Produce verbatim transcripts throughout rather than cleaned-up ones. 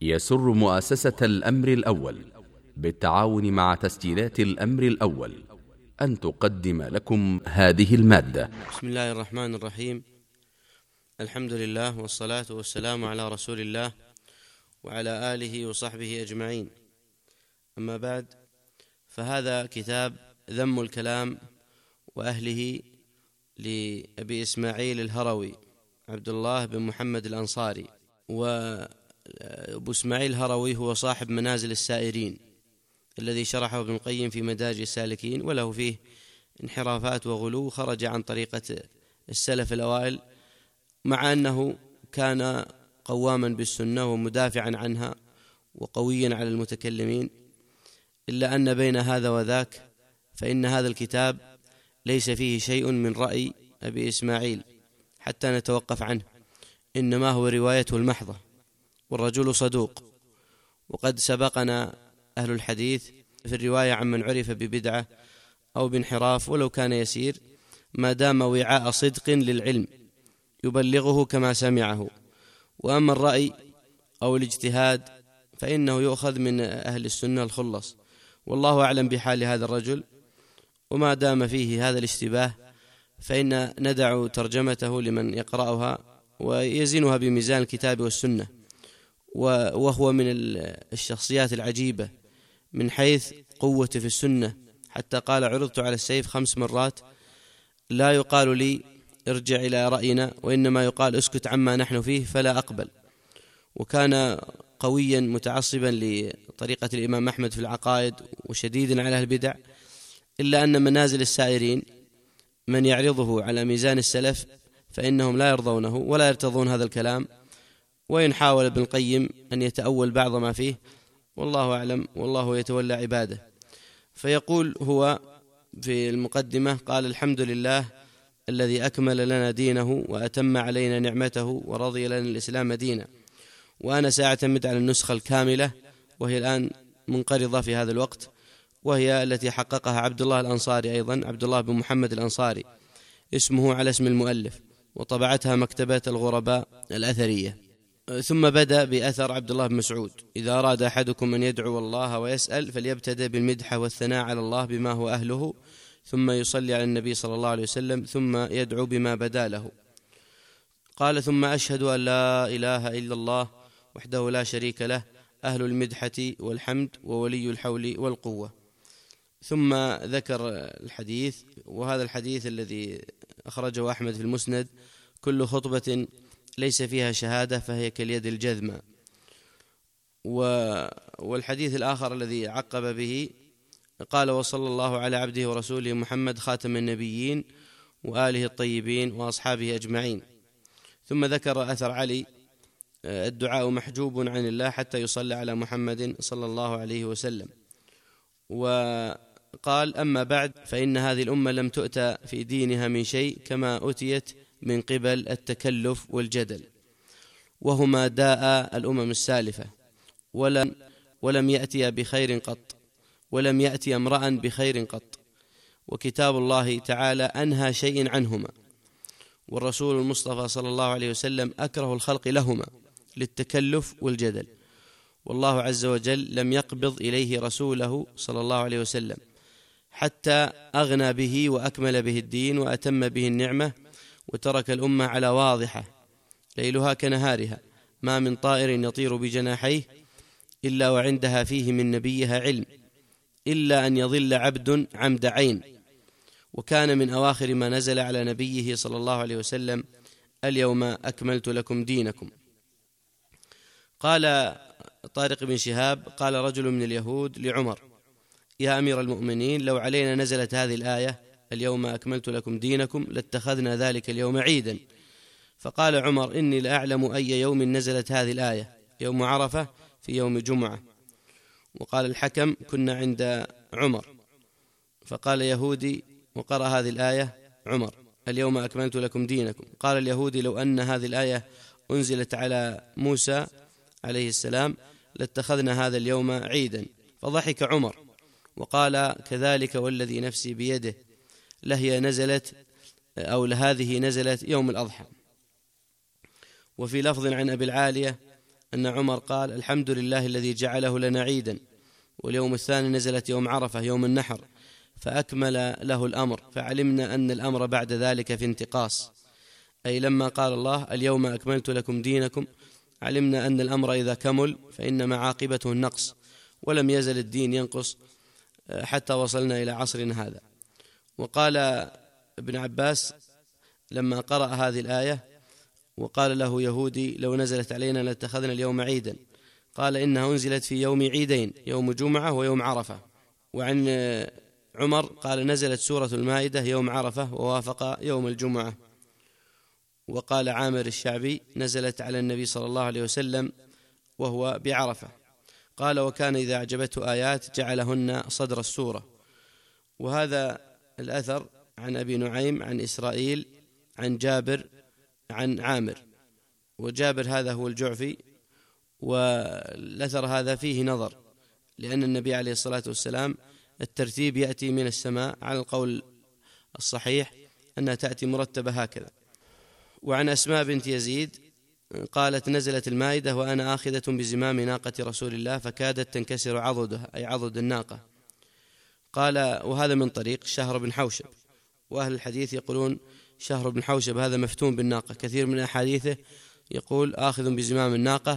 يسر مؤسسة الأمر الأول بالتعاون مع تسجيلات الأمر الأول أن تقدم لكم هذه المادة. بسم الله الرحمن الرحيم. الحمد لله والصلاة والسلام على رسول الله وعلى آله وصحبه أجمعين. أما بعد، فهذا كتاب ذم الكلام وأهله لأبي إسماعيل الهروي عبد الله بن محمد الأنصاري. وأبو إسماعيل الهروي هو صاحب منازل السائرين الذي شرحه ابن القيم في مدارج السالكين، وله فيه انحرافات وغلو، خرج عن طريقة السلف الأوائل، مع أنه كان قواما بالسنة ومدافعا عنها وقويا على المتكلمين، إلا أن بين هذا وذاك فإن هذا الكتاب ليس فيه شيء من رأي أبي إسماعيل حتى نتوقف عنه، إنما هو روايته المحضة، والرجل صدوق. وقد سبقنا أهل الحديث في الرواية عن من عرف ببدعة أو بانحراف ولو كان يسير، ما دام وعاء صدق للعلم يبلغه كما سمعه. وأما الرأي أو الاجتهاد فإنه يؤخذ من أهل السنة الخلص، والله أعلم بحال هذا الرجل. وما دام فيه هذا الاشتباه فإن ندع ترجمته لمن يقرأها ويزنها بميزان الكتاب والسنة. وهو من الشخصيات العجيبة من حيث قوته في السنة، حتى قال: عرضت على السيف خمس مرات لا يقال لي ارجع إلى رأينا، وإنما يقال اسكت عما نحن فيه فلا أقبل. وكان قويا متعصبا لطريقة الإمام أحمد في العقائد وشديدا على البدع، إلا أن منازل السائرين من يعرضه على ميزان السلف فإنهم لا يرضونه ولا يرتضون هذا الكلام، وإن حاول ابن القيم أن يتأول بعض ما فيه، والله أعلم، والله يتولى عباده. فيقول هو في المقدمة: قال: الحمد لله الذي أكمل لنا دينه وأتم علينا نعمته ورضي لنا الإسلام دينا. وأنا سأعتمد على النسخة الكاملة، وهي الآن منقرضة في هذا الوقت، وهي التي حققها عبد الله الأنصاري، أيضا عبد الله بن محمد الأنصاري اسمه على اسم المؤلف، وطبعتها مكتبة الغرباء الأثرية. ثم بدأ بأثر عبد الله بن مسعود: إذا أراد أحدكم أن يدعو الله ويسأل فليبتدأ بالمدح والثناء على الله بما هو أهله، ثم يصلي على النبي صلى الله عليه وسلم، ثم يدعو بما بدا له. قال: ثم أشهد أن لا إله إلا الله وحده لا شريك له، أهل المدحة والحمد وولي الحول والقوة. ثم ذكر الحديث، وهذا الحديث الذي أخرجه أحمد في المسند: كل خطبة ليس فيها شهادة فهي كاليد الجذمة. والحديث الآخر الذي عقب به قال: وصلى الله على عبده ورسوله محمد خاتم النبيين وآله الطيبين وأصحابه أجمعين. ثم ذكر أثر علي: الدعاء محجوب عن الله حتى يصلى على محمد صلى الله عليه وسلم. وقال: أما بعد، فإن هذه الأمة لم تؤتى في دينها من شيء كما أتيت من قبل التكلف والجدل، وهما داء الأمم السالفة، ولم, ولم يأتي بخير قط، ولم يأتي امرأ بخير قط. وكتاب الله تعالى أنهى شيء عنهما، والرسول المصطفى صلى الله عليه وسلم أكره الخلق لهما للتكلف والجدل، والله عز وجل لم يقبض إليه رسوله صلى الله عليه وسلم حتى أغنى به وأكمل به الدين وأتم به النعمة، وترك الأمة على واضحة ليلها كنهارها، ما من طائر يطير بجناحيه إلا وعندها فيه من نبيها علم، إلا أن يضل عبد عمد عين. وكان من أواخر ما نزل على نبيه صلى الله عليه وسلم: اليوم أكملت لكم دينكم. قال طارق بن شهاب: قال رجل من اليهود لعمر: يا أمير المؤمنين، لو علينا نزلت هذه الآية اليوم أكملت لكم دينكم لاتخذنا ذلك اليوم عيدا. فقال عمر: إني لأعلم أي يوم نزلت هذه الآية، يوم عرفة في يوم جمعة. وقال الحكم: كنا عند عمر. فقال يهودي وقرأ هذه الآية عمر: اليوم أكملت لكم دينكم. قال اليهودي: لو أن هذه الآية أنزلت على موسى عليه السلام لاتخذنا هذا اليوم عيدا. فضحك عمر وقال: كذلك والذي نفسي بيده، لهي نزلت أو لهذه نزلت يوم الأضحى. وفي لفظ عن أبي العالية أن عمر قال: الحمد لله الذي جعله لنا عيدا. واليوم الثاني نزلت يوم عرفة يوم النحر، فأكمل له الأمر، فعلمنا أن الأمر بعد ذلك في انتقاص، أي لما قال الله: اليوم أكملت لكم دينكم، علمنا أن الأمر إذا كمل فإنما عاقبته النقص، ولم يزل الدين ينقص حتى وصلنا إلى عصرنا هذا. وقال ابن عباس لما قرأ هذه الآية وقال له يهودي: لو نزلت علينا لاتخذنا اليوم عيدا، قال: إنها أنزلت في يوم عيدين، يوم جمعة ويوم عرفة. وعن عمر قال: نزلت سورة المائدة يوم عرفة ووافق يوم الجمعة. وقال عامر الشعبي: نزلت على النبي صلى الله عليه وسلم وهو بعرفة. قال: وكان إذا أعجبته آيات جعلهن صدر السورة. وهذا الأثر عن أبي نعيم عن إسرائيل عن جابر عن عامر، وجابر هذا هو الجعفي. والأثر هذا فيه نظر، لأن النبي عليه الصلاة والسلام الترتيب يأتي من السماء، على القول الصحيح أنها تأتي مرتبة هكذا. وعن أسماء بنت يزيد قالت: نزلت المائدة وأنا آخذة بزمام ناقة رسول الله فكادت تنكسر عضدها، أي عضد الناقة. قال: وهذا من طريق شهر بن حوشب. وأهل الحديث يقولون شهر بن حوشب هذا مفتون بالناقة، كثير من أحاديثه يقول آخذ بزمام الناقة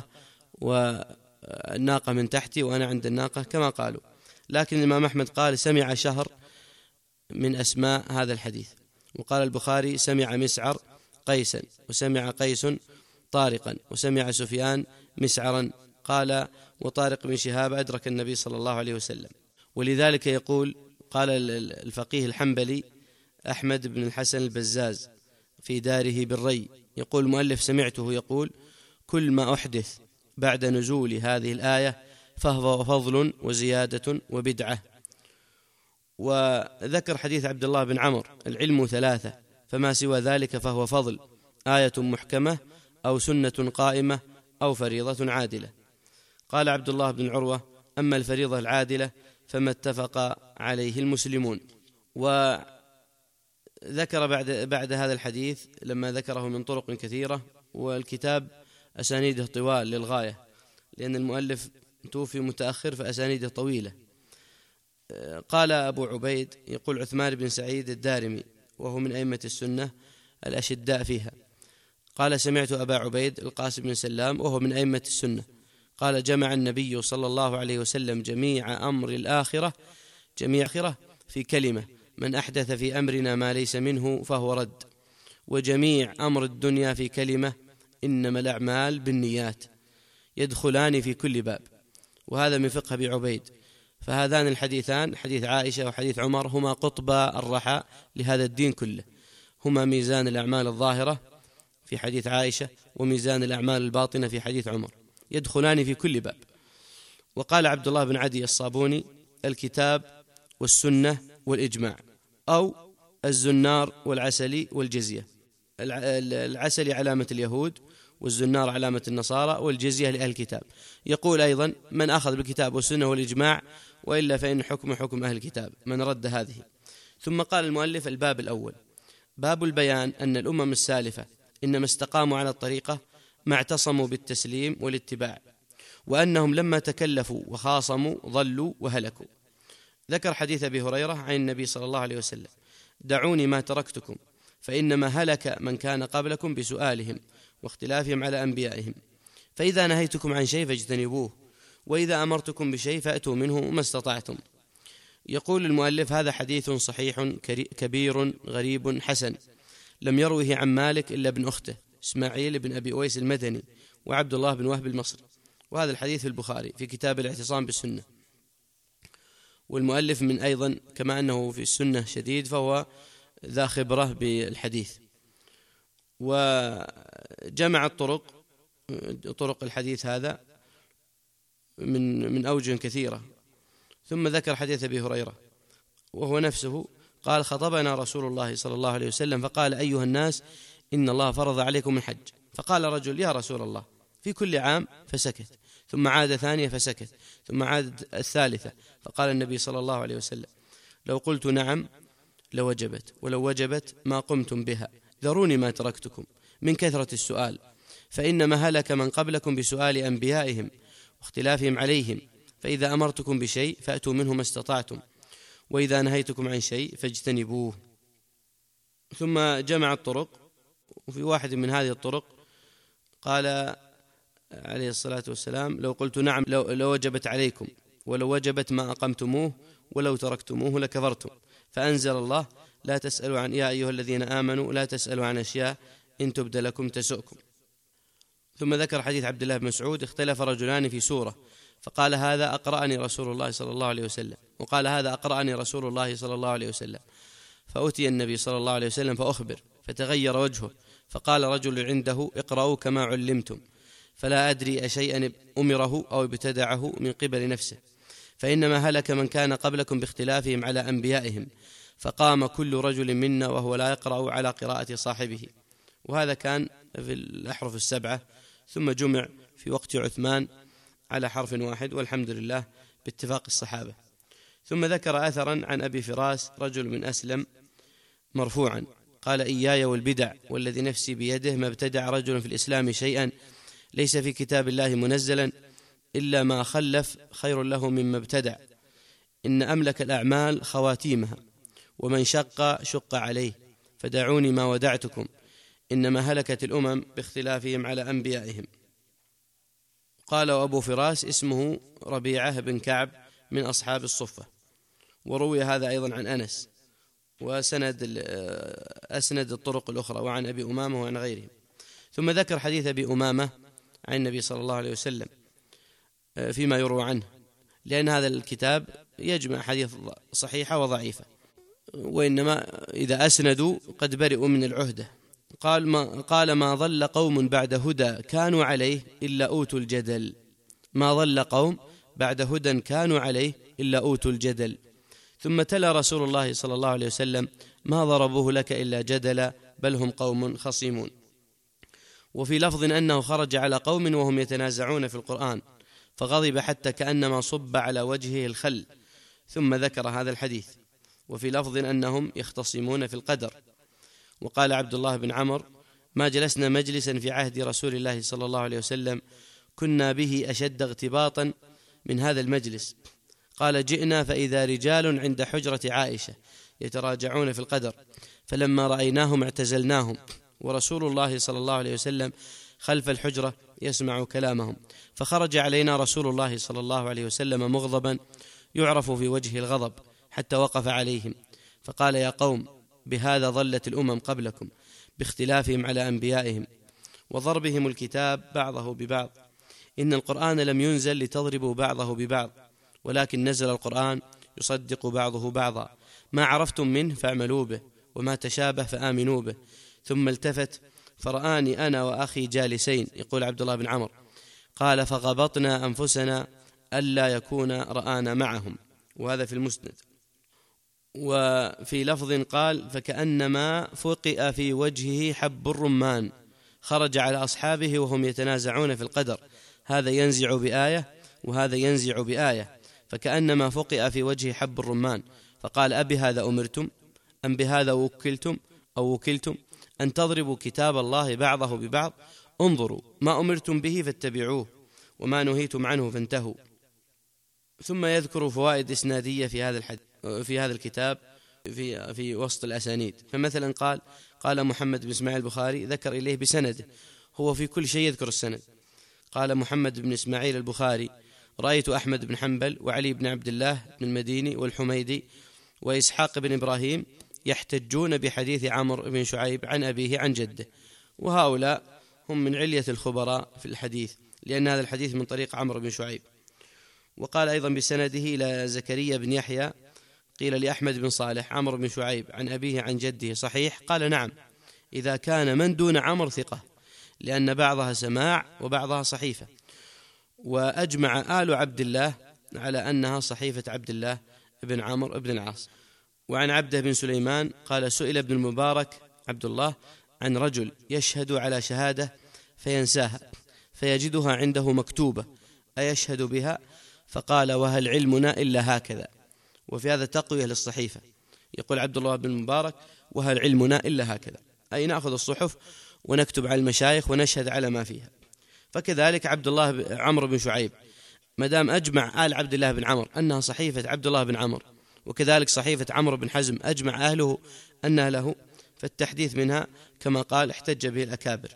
والناقة من تحتي وأنا عند الناقة كما قالوا. لكن الإمام أحمد قال: سمع شهر من أسماء هذا الحديث. وقال البخاري: سمع مسعر قيسا، وسمع قيس طارقا، وسمع سفيان مسعرا. قال: وطارق بن شهاب أدرك النبي صلى الله عليه وسلم. ولذلك يقول قال الفقيه الحنبلي أحمد بن الحسن البزاز في داره بالري، يقول المؤلف: سمعته يقول: كل ما أحدث بعد نزول هذه الآية فهو فضل وزيادة وبدعة. وذكر حديث عبد الله بن عمرو: العلم ثلاثة، فما سوى ذلك فهو فضل، آية محكمة أو سنة قائمة أو فريضة عادلة. قال عبد الله بن عروة: أما الفريضة العادلة فما اتفق عليه المسلمون. وذكر بعد, بعد هذا الحديث لما ذكره من طرق كثيرة، والكتاب أسانيده طوال للغاية، لأن المؤلف توفي متأخر فأسانيده طويلة. قال أبو عبيد يقول عثمان بن سعيد الدارمي وهو من أئمة السنة الأشداء فيها، قال: سمعت أبا عبيد القاسم بن سلام وهو من أئمة السنة قال: جمع النبي صلى الله عليه وسلم جميع أمر الآخرة جميع آخرة في كلمة: من أحدث في أمرنا ما ليس منه فهو رد، وجميع أمر الدنيا في كلمة: إنما الأعمال بالنيات، يدخلان في كل باب. وهذا من فقه أبي عبيد. فهذان الحديثان، حديث عائشة وحديث عمر، هما قطبا الرحى لهذا الدين كله، هما ميزان الأعمال الظاهرة في حديث عائشة وميزان الأعمال الباطنة في حديث عمر، يدخلان في كل باب. وقال عبد الله بن عدي الصابوني: الكتاب والسنة والإجماع، أو الزنار والعسلي والجزية. العسلي علامة اليهود، والزنار علامة النصارى، والجزية لأهل الكتاب. يقول أيضا: من أخذ بالكتاب والسنة والإجماع، وإلا فإن حكم حكم أهل الكتاب، من رد هذه. ثم قال المؤلف: الباب الأول باب البيان أن الأمم السالفة إنما استقاموا على الطريقة ما اعتصموا بالتسليم والاتباع، وأنهم لما تكلفوا وخاصموا ضلوا وهلكوا. ذكر حديث أبي هريرة عن النبي صلى الله عليه وسلم: دعوني ما تركتكم، فإنما هلك من كان قبلكم بسؤالهم واختلافهم على أنبيائهم، فإذا نهيتكم عن شيء فاجتنبوه، وإذا أمرتكم بشيء فأتوا منه ما استطعتم. يقول المؤلف: هذا حديث صحيح كبير غريب حسن، لم يروه عن مالك إلا ابن أخته إسماعيل بن أبي أويس المدني وعبد الله بن وهب المصري. وهذا الحديث في البخاري في كتاب الاعتصام بالسنة. والمؤلف من أيضا كما أنه في السنة شديد فهو ذا خبرة بالحديث. وجمع الطرق طرق الحديث هذا من من أوجه كثيرة. ثم ذكر حديث أبي هريرة وهو نفسه قال: خطبنا رسول الله صلى الله عليه وسلم فقال: أيها الناس، إن الله فرض عليكم الحج. فقال رجل: يا رسول الله، في كل عام؟ فسكت. ثم عاد ثانية فسكت. ثم عاد الثالثة. فقال النبي صلى الله عليه وسلم: لو قلت نعم لوجبت، ولو وجبت ما قمتم بها، ذروني ما تركتكم. من كثرة السؤال فإنما هلك من قبلكم بسؤال أنبيائهم واختلافهم عليهم، فإذا أمرتكم بشيء فأتوا منه ما استطعتم، وإذا نهيتكم عن شيء فاجتنبوه. ثم جمع الطرق، وفي واحد من هذه الطرق قال عليه الصلاة والسلام: لو قلت نعم لو, لو وجبت عليكم، ولو وجبت ما أقمتموه، ولو تركتموه لكفرتم. فأنزل الله: لا تسألوا عن يا أيها الذين آمنوا لا تسألوا عن أشياء إن تبد لكم تسؤكم. ثم ذكر حديث عبد الله بن مسعود: اختلف رجلان في سورة، فقال هذا أقرأني رسول الله صلى الله عليه وسلم، وقال هذا أقرأني رسول الله صلى الله عليه وسلم. فأتي النبي صلى الله عليه وسلم فأخبر، فتغير وجهه، فقال رجل عنده: اقرأوا كما علمتم، فلا أدري أشيئا أمره أو ابتدعه من قبل نفسه، فإنما هلك من كان قبلكم باختلافهم على أنبيائهم، فقام كل رجل منا وهو لا يقرأ على قراءة صاحبه. وهذا كان في الأحرف السبعة، ثم جمع في وقت عثمان على حرف واحد، والحمد لله باتفاق الصحابة. ثم ذكر أثرا عن أبي فراس رجل من أسلم مرفوعا قال: إياي والبدع والذي نفسي بيده ما ابتدع رجل في الإسلام شيئا ليس في كتاب الله منزلا إلا ما خلف خير له مما ابتدع، إن أملك الأعمال خواتيمها، ومن شق شق عليه، فدعوني ما ودعتكم، إنما هلكت الأمم باختلافهم على أنبيائهم. قال: وأبو فراس اسمه ربيعة بن كعب من أصحاب الصفة. وروي هذا أيضا عن أنس، وسند أسند الطرق الأخرى، وعن أبي أمامة وعن غيرهم. ثم ذكر حديث أبي أمامة عن النبي صلى الله عليه وسلم فيما يروى عنه، لأن هذا الكتاب يجمع حديث صحيحة وضعيفة، وإنما إذا أسندوا قد برئوا من العهدة. قال ما, قال ما ضل قوم بعد هدى كانوا عليه إلا أوتوا الجدل. ما ضل قوم بعد هدى كانوا عليه إلا أوتوا الجدل. ثم تلا رسول الله صلى الله عليه وسلم: ما ضربوه لك إلا جدلا بل هم قوم خصيمون. وفي لفظ أنه خرج على قوم وهم يتنازعون في القرآن فغضب حتى كأنما صب على وجهه الخل، ثم ذكر هذا الحديث. وفي لفظ أنهم يختصمون في القدر. وقال عبد الله بن عمر: ما جلسنا مجلسا في عهد رسول الله صلى الله عليه وسلم كنا به أشد اغتباطا من هذا المجلس. قال: جئنا فإذا رجال عند حجرة عائشة يتراجعون في القدر، فلما رأيناهم اعتزلناهم، ورسول الله صلى الله عليه وسلم خلف الحجرة يسمع كلامهم، فخرج علينا رسول الله صلى الله عليه وسلم مغضبا يعرف في وجهه الغضب، حتى وقف عليهم فقال: يا قوم، بهذا ضلت الأمم قبلكم باختلافهم على أنبيائهم وضربهم الكتاب بعضه ببعض، إن القرآن لم ينزل لتضربوا بعضه ببعض، ولكن نزل القرآن يصدق بعضه بعضا، ما عرفتم منه فاعملوا به، وما تشابه فآمنوا به. ثم التفت فرآني أنا وأخي جالسين، يقول عبد الله بن عمر، قال: فغبطنا أنفسنا ألا يكون رآنا معهم. وهذا في المسند. وفي لفظ قال: فكأنما فقئ في وجهه حب الرمان، خرج على أصحابه وهم يتنازعون في القدر، هذا ينزع بآية وهذا ينزع بآية، فكأنما فقئ في وجهه حب الرمان، فقال: أبي هذا أمرتم أم بهذا وكلتم أو وكلتم أن تضربوا كتاب الله بعضه ببعض؟ انظروا ما أمرتم به فاتبعوه، وما نهيتم عنه فانتهوا. ثم يذكر فوائد إسنادية في هذا الحديث في هذا الكتاب في في وسط الأسانيد. فمثلا قال قال محمد بن إسماعيل البخاري ذكر إليه بسنده، هو في كل شيء يذكر السند. قال محمد بن إسماعيل البخاري: رأيت أحمد بن حنبل وعلي بن عبد الله بن المديني والحميدي وإسحاق بن إبراهيم يحتجون بحديث عمرو بن شعيب عن أبيه عن جده، وهؤلاء هم من علية الخبراء في الحديث، لأن هذا الحديث من طريق عمرو بن شعيب. وقال أيضا بسنده إلى زكريا بن يحيى: قيل لأحمد بن صالح: عمرو بن شعيب عن أبيه عن جده صحيح؟ قال: نعم، إذا كان من دون عمرو ثقة، لأن بعضها سماع وبعضها صحيفة. وأجمع آل عبد الله على أنها صحيفة عبد الله بن عمرو بن العاص. وعن عبده بن سليمان قال: سئل ابن المبارك عبد الله عن رجل يشهد على شهادة فينساها فيجدها عنده مكتوبة، أيشهد بها؟ فقال: وهل علمنا إلا هكذا؟ وفي هذا تقوية للصحيفة. يقول عبد الله بن المبارك: وهل علمنا إلا هكذا، أي نأخذ الصحف ونكتب على المشايخ ونشهد على ما فيها. فكذلك عبد الله عمرو بن شعيب، ما دام أجمع آل عبد الله بن عمرو أنها صحيفة عبد الله بن عمرو، وكذلك صحيفة عمرو بن حزم أجمع أهله أنها له، فالتحديث منها كما قال احتج به الأكابر.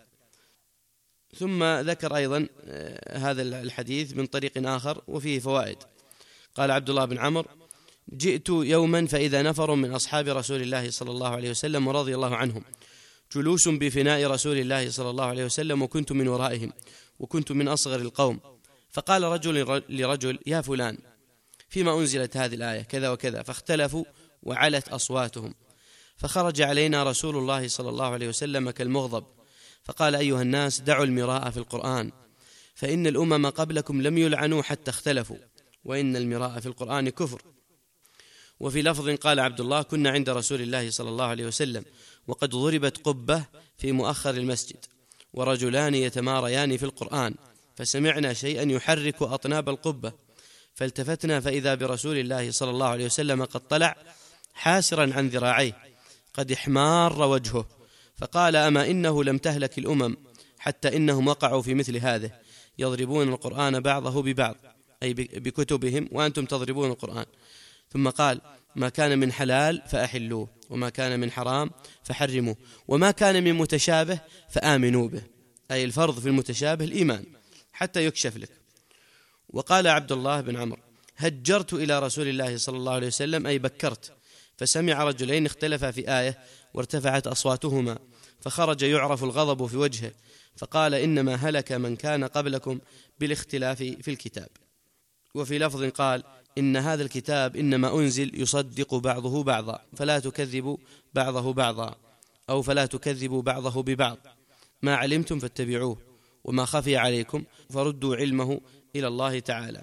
ثم ذكر أيضا هذا الحديث من طريق آخر وفيه فوائد. قال عبد الله بن عمرو: جئت يوما فإذا نفر من أصحاب رسول الله صلى الله عليه وسلم ورضي الله عنهم جلوس بفناء رسول الله صلى الله عليه وسلم، وكنت من ورائهم وكنت من أصغر القوم، فقال رجل لرجل: يا فلان، فيما أنزلت هذه الآية كذا وكذا، فاختلفوا وعلت أصواتهم، فخرج علينا رسول الله صلى الله عليه وسلم كالمغضب، فقال: أيها الناس، دعوا المراء في القرآن، فإن الأمم قبلكم لم يلعنوا حتى اختلفوا، وإن المراء في القرآن كفر. وفي لفظ قال عبد الله: كنا عند رسول الله صلى الله عليه وسلم وقد ضربت قبة في مؤخر المسجد، ورجلان يتماريان في القرآن، فسمعنا شيئا يحرك أطناب القبة، فالتفتنا فإذا برسول الله صلى الله عليه وسلم قد طلع حاسرا عن ذراعيه قد احمار وجهه، فقال: أما إنه لم تهلك الأمم حتى إنهم وقعوا في مثل هذه، يضربون القرآن بعضه ببعض، أي بكتبهم، وأنتم تضربون القرآن. ثم قال: ما كان من حلال فأحلوه، وما كان من حرام فحرموه، وما كان من متشابه فآمنوا به، أي الفرض في المتشابه الإيمان حتى يكشف لك. وقال عبد الله بن عمرو: هجرت إلى رسول الله صلى الله عليه وسلم، أي بكرت، فسمع رجلين اختلفا في آية وارتفعت أصواتهما، فخرج يعرف الغضب في وجهه، فقال: إنما هلك من كان قبلكم بالاختلاف في الكتاب. وفي لفظ قال: إن هذا الكتاب إنما أنزل يصدق بعضه بعضا، فلا تكذبوا بعضه بعضا، أو فلا تكذبوا بعضه ببعض، ما علمتم فاتبعوه، وما خفي عليكم فردوا علمه إلى الله تعالى.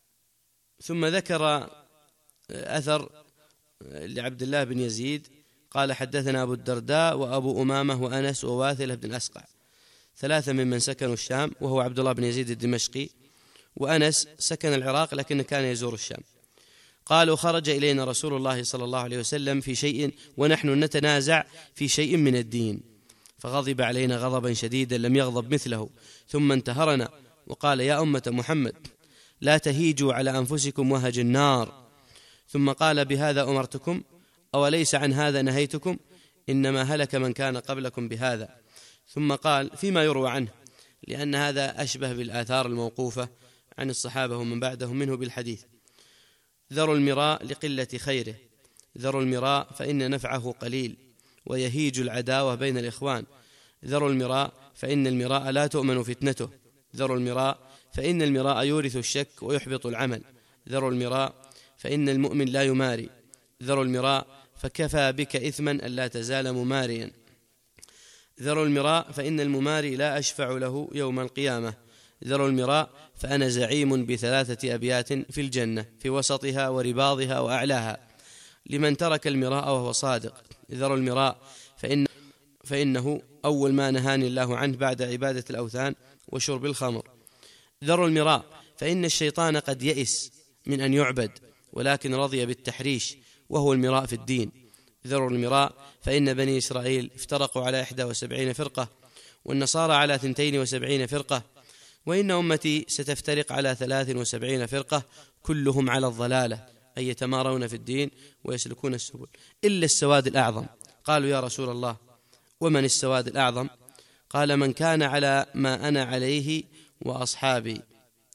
ثم ذكر أثر لعبد الله بن يزيد قال: حدثنا أبو الدرداء وأبو أمامة وأنس وواثلة بن الأسقع، ثلاثة ممن سكنوا الشام، وهو عبد الله بن يزيد الدمشقي، وأنس سكن العراق لكن كان يزور الشام. قالوا: خرج إلينا رسول الله صلى الله عليه وسلم في شيء ونحن نتنازع في شيء من الدين، فغضب علينا غضبا شديدا لم يغضب مثله، ثم انتهرنا وقال: يا أمة محمد، لا تهيجوا على أنفسكم وهج النار. ثم قال: بهذا أمرتكم أوليس عن هذا نهيتكم؟ إنما هلك من كان قبلكم بهذا. ثم قال فيما يروى عنه، لأن هذا أشبه بالآثار الموقوفة عن الصحابة ومن بعدهم منه بالحديث: ذروا المراء لقلة خيره، ذروا المراء فإن نفعه قليل، ويهيج العداوة بين الإخوان، ذروا المراء فإن المراء لا تؤمن فتنته، ذروا المراء فإن المراء يورث الشك ويحبط العمل، ذروا المراء فإن المؤمن لا يماري، ذروا المراء فكفى بك إثما ألا تزال مماريا، ذروا المراء فإن المماري لا أشفع له يوم القيامة، ذروا المراء فأنا زعيم بثلاثة أبيات في الجنة في وسطها ورباضها وأعلاها، لمن ترك المراء وهو صادق، ذروا المراء فإن فإنه أول ما نهاني الله عنه بعد عبادة الأوثان وشرب الخمر، ذروا المراء فإن الشيطان قد يئس من أن يعبد ولكن رضي بالتحريش وهو المراء في الدين، ذروا المراء فإن بني إسرائيل افترقوا على إحدى وسبعين فرقة، والنصارى على ثنتين وسبعين فرقة، وإن أمتي ستفترق على ثلاث وسبعين فرقة كلهم على الضلالة، أي يتمارون في الدين ويسلكون السبل، إلا السواد الأعظم. قالوا: يا رسول الله، ومن السواد الأعظم؟ قال: من كان على ما أنا عليه وأصحابي،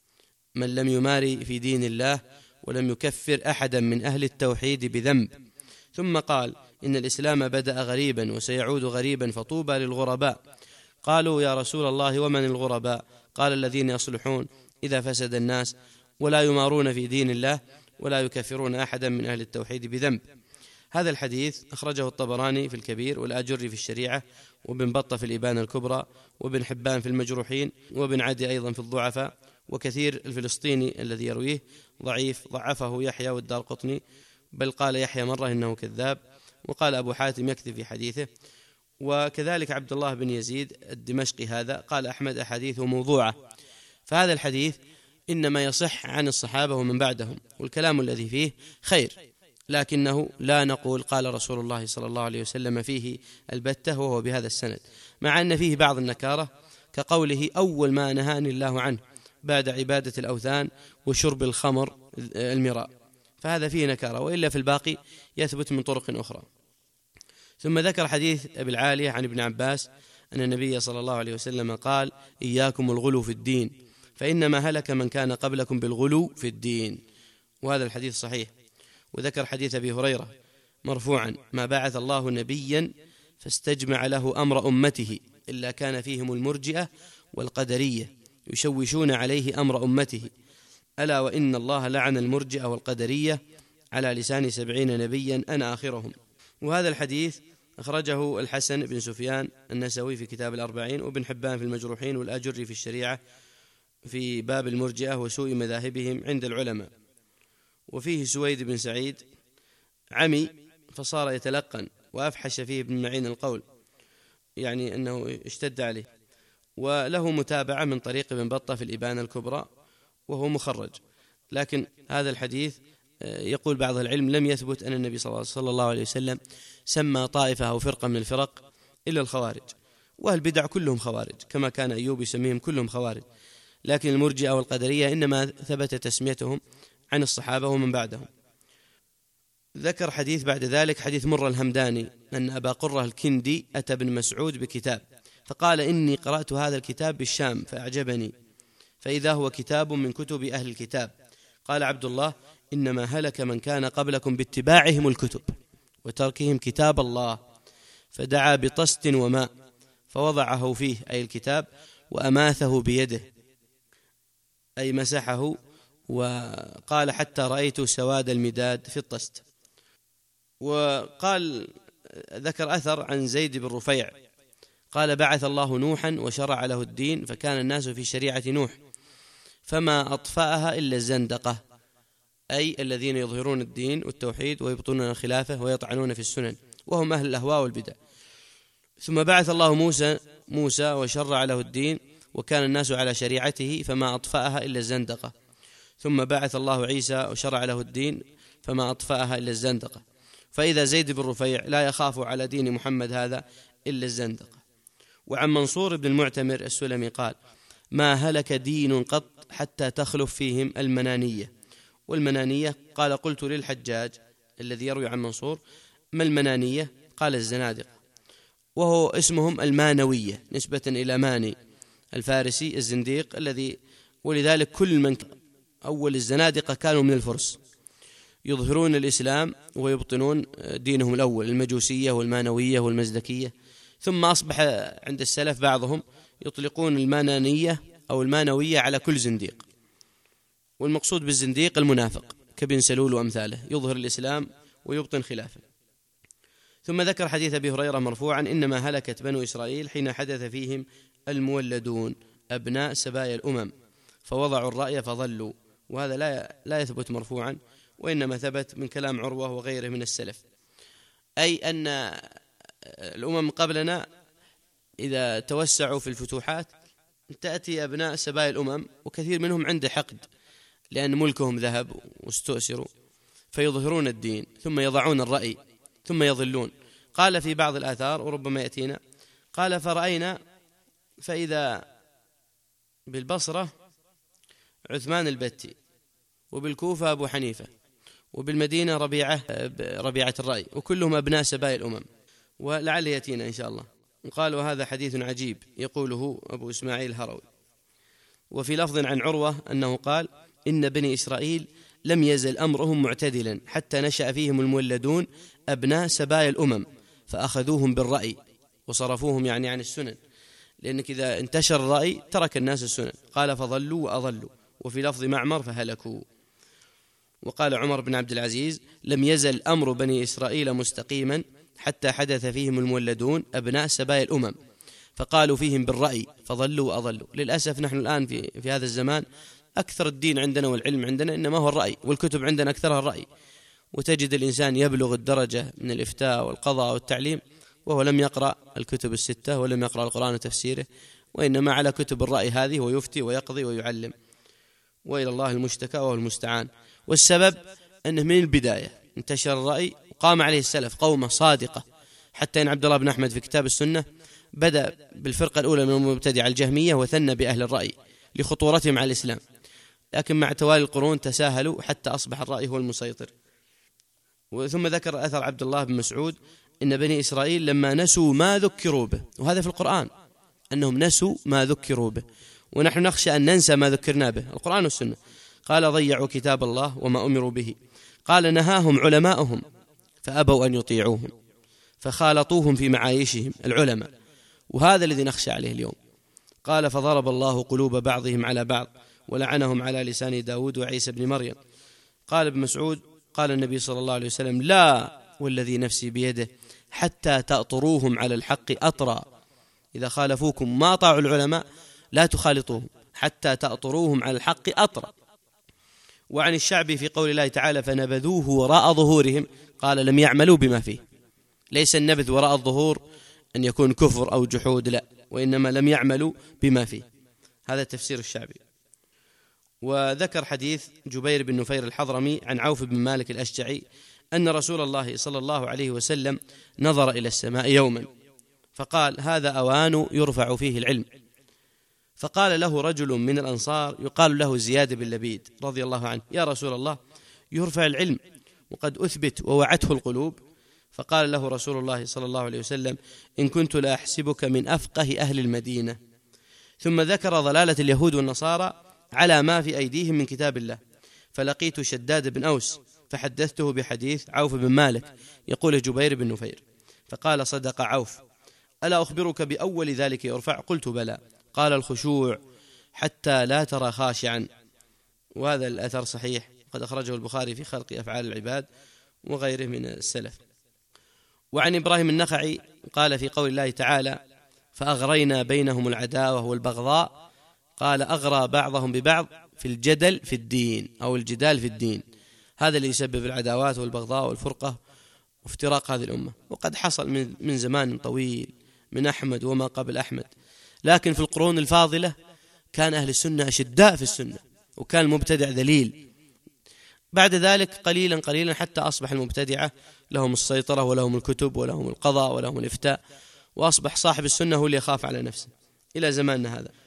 من لم يماري في دين الله ولم يكفر أحدا من أهل التوحيد بذنب. ثم قال: إن الإسلام بدأ غريبا وسيعود غريبا، فطوبى للغرباء. قالوا: يا رسول الله، ومن الغرباء؟ قال: الذين يصلحون إذا فسد الناس ولا يمارون في دين الله ولا يكفرون أحدا من أهل التوحيد بذنب. هذا الحديث أخرجه الطبراني في الكبير، والآجري في الشريعة، وابن بطة في الإبانة الكبرى، وابن حبان في المجروحين، وابن عدي أيضا في الضعفاء، وكثير الفلسطيني الذي يرويه ضعيف، ضعفه يحيى والدارقطني، بل قال يحيى مرة إنه كذاب، وقال أبو حاتم يكذب في حديثه. وكذلك عبد الله بن يزيد الدمشقي هذا قال أحمد أحاديثه موضوعة. فهذا الحديث إنما يصح عن الصحابة ومن بعدهم، والكلام الذي فيه خير، لكنه لا نقول قال رسول الله صلى الله عليه وسلم فيه البتة وهو بهذا السند، مع أن فيه بعض النكارة كقوله أول ما نهاني الله عنه بعد عبادة الأوثان وشرب الخمر المراء، فهذا فيه نكارة، وإلا في الباقي يثبت من طرق أخرى. ثم ذكر حديث أبي العالية عن ابن عباس أن النبي صلى الله عليه وسلم قال إياكم الغلو في الدين فإنما هلك من كان قبلكم بالغلو في الدين، وهذا الحديث صحيح. وذكر حديث أبي هريرة مرفوعا ما بعث الله نبيا فاستجمع له أمر أمته إلا كان فيهم المرجئة والقدرية يشوشون عليه أمر أمته، ألا وإن الله لعن المرجئة والقدرية على لسان سبعين نبيا أنا آخرهم. وهذا الحديث أخرجه الحسن بن سفيان النسوي في كتاب الأربعين، وابن حبان في المجروحين، والآجري في الشريعة في باب المرجئة وسوء مذاهبهم عند العلماء. وفيه سويد بن سعيد عمي فصار يتلقن وأفحش فيه ابن معين القول، يعني أنه اشتد عليه، وله متابعة من طريق ابن بطة في الإبانة الكبرى وهو مخرج. لكن هذا الحديث يقول بعض العلم لم يثبت أن النبي صلى الله عليه وسلم سمى طائفة أو فرقة من الفرق إلا الخوارج، والبدع كلهم خوارج كما كان أيوب يسميهم كلهم خوارج، لكن المرجئة والقدرية إنما ثبت تسميتهم عن الصحابة ومن بعدهم. ذكر حديث بعد ذلك حديث مرة الهمداني أن أبا قرة الكندي أتى ابن مسعود بكتاب فقال إني قرأت هذا الكتاب بالشام فأعجبني فإذا هو كتاب من كتب أهل الكتاب. قال عبد الله إنما هلك من كان قبلكم باتباعهم الكتب وتركهم كتاب الله، فدعا بطست وماء فوضعه فيه أي الكتاب وأماثه بيده أي مسحه، وقال حتى رأيت سواد المداد في الطست. وقال ذكر أثر عن زيد بن رفيع قال بعث الله نوحا وشرع له الدين فكان الناس في شريعة نوح فما أطفأها إلا الزندقة، أي الذين يظهرون الدين والتوحيد ويبطنون الخلافة ويطعنون في السنن وهم أهل الأهواء والبدع. ثم بعث الله موسى موسى وشرع له الدين وكان الناس على شريعته فما أطفأها إلا الزندقة. ثم بعث الله عيسى وشرع له الدين فما أطفأها إلا الزندقة. فإذا زيد بن رفيع لا يخاف على دين محمد هذا إلا الزندقة. وعن منصور بن المعتمر السلمي قال ما هلك دين قط حتى تخلف فيهم المنانية. والمنانية قال قلت للحجاج الذي يروي عن منصور ما المنانية؟ قال الزنادقة، وهو اسمهم المانوية نسبة إلى ماني الفارسي الزنديق الذي، ولذلك كل من أول الزنادقة كانوا من الفرس يظهرون الإسلام ويبطنون دينهم الأول المجوسية والمانوية والمزدكية، ثم أصبح عند السلف بعضهم يطلقون المانانية أو المانوية على كل زنديق، والمقصود بالزنديق المنافق كبن سلول وأمثاله يظهر الإسلام ويبطن خلافه. ثم ذكر حديث أبي هريرة مرفوعا إنما هلكت بنو إسرائيل حين حدث فيهم المولدون أبناء سبايا الأمم فوضعوا الرأي فضلوا، وهذا لا لا يثبت مرفوعا وإنما ثبت من كلام عروة وغيره من السلف، أي أن الأمم قبلنا إذا توسعوا في الفتوحات تأتي أبناء سبايا الأمم وكثير منهم عنده حقد لأن ملكهم ذهب واستؤسروا فيظهرون الدين ثم يضعون الرأي ثم يضلون. قال في بعض الآثار وربما يأتينا قال فرأينا فإذا بالبصرة عثمان البتي وبالكوفة أبو حنيفة وبالمدينة ربيعة ربيعة الرأي وكلهم أبناء سبايا الأمم، ولعل يأتينا إن شاء الله. قال وهذا حديث عجيب يقوله أبو إسماعيل الهروي. وفي لفظ عن عروة أنه قال إن بني إسرائيل لم يزل أمرهم معتدلا حتى نشأ فيهم المولدون أبناء سبايا الأمم فأخذوهم بالرأي وصرفوهم يعني عن السنن، لأنك إذا انتشر الرأي ترك الناس السنن. قال فضلوا وأضلوا. وفي لفظ معمر فهلكوا. وقال عمر بن عبد العزيز لم يزل أمر بني إسرائيل مستقيما حتى حدث فيهم المولدون أبناء سبايا الأمم فقالوا فيهم بالرأي فضلوا وأضلوا. للأسف نحن الآن في, في هذا الزمان أكثر الدين عندنا والعلم عندنا إنما هو الرأي، والكتب عندنا أكثرها الرأي، وتجد الإنسان يبلغ الدرجة من الإفتاء والقضاء والتعليم وهو لم يقرأ الكتب الستة ولم يقرأ القرآن وتفسيره، وإنما على كتب الرأي هذه ويفتي ويقضي ويعلم، وإلى الله المشتكى وهو المستعان. والسبب أنه من البداية انتشر الرأي وقام عليه السلف قومة صادقة، حتى إن عبد الله بن أحمد في كتاب السنة بدأ بالفرقة الأولى من المبتدعة الجهمية وثنى بأهل الرأي لخطورتهم على الإسلام، لكن مع توالي القرون تساهلوا حتى أصبح الرأي هو المسيطر. ثم ذكر أثر عبد الله بن مسعود إن بني إسرائيل لما نسوا ما ذكروا به، وهذا في القرآن أنهم نسوا ما ذكروا به، ونحن نخشى أن ننسى ما ذكرنا به، القرآن والسنة. قال ضيعوا كتاب الله وما أمروا به، قال نهاهم علماؤهم فأبوا أن يطيعوهم فخالطوهم في معايشهم العلماء، وهذا الذي نخشى عليه اليوم. قال فضرب الله قلوب بعضهم على بعض ولعنهم على لسان داود وعيسى بن مريم. قال ابن مسعود قال النبي صلى الله عليه وسلم لا والذي نفسي بيده حتى تأطروهم على الحق أطرا، إذا خالفوكم ما طاعوا العلماء لا تخالطوهم حتى تأطروهم على الحق أطرا. وعن الشعبي في قول الله تعالى فنبذوه وراء ظهورهم، قال لم يعملوا بما فيه. ليس النبذ وراء الظهور أن يكون كفر أو جحود، لا، وإنما لم يعملوا بما فيه. هذا تفسير الشعبي. وذكر حديث جبير بن نفير الحضرمي عن عوف بن مالك الأشجعي أن رسول الله صلى الله عليه وسلم نظر إلى السماء يوما فقال هذا أوان يرفع فيه العلم، فقال له رجل من الأنصار يقال له زياد بن لبيد رضي الله عنه يا رسول الله يرفع العلم وقد أثبت ووعته القلوب؟ فقال له رسول الله صلى الله عليه وسلم إن كنت لا أحسبك من أفقه أهل المدينة. ثم ذكر ضلالة اليهود والنصارى على ما في أيديهم من كتاب الله، فلقيت شداد بن أوس فحدثته بحديث عوف بن مالك يقول جبير بن نفير، فقال صدق عوف ألا أخبرك بأول ذلك يرفع؟ قلت بلى. قال الخشوع حتى لا ترى خاشعا. وهذا الأثر صحيح، قد أخرجه البخاري في خلق أفعال العباد وغيره من السلف. وعن إبراهيم النخعي قال في قول الله تعالى فأغرينا بينهم العداوة والبغضاء، قال أغرى بعضهم ببعض في الجدل في الدين أو الجدال في الدين، هذا اللي يسبب العداوات والبغضاء والفرقة وافتراق هذه الأمة، وقد حصل من, من زمان طويل من أحمد وما قبل أحمد. لكن في القرون الفاضلة كان أهل السنة أشداء في السنة، وكان المبتدع ذليل. بعد ذلك قليلا قليلا حتى أصبح المبتدعة لهم السيطرة ولهم الكتب ولهم القضاء ولهم الإفتاء، وأصبح صاحب السنة هو اللي يخاف على نفسه إلى زماننا هذا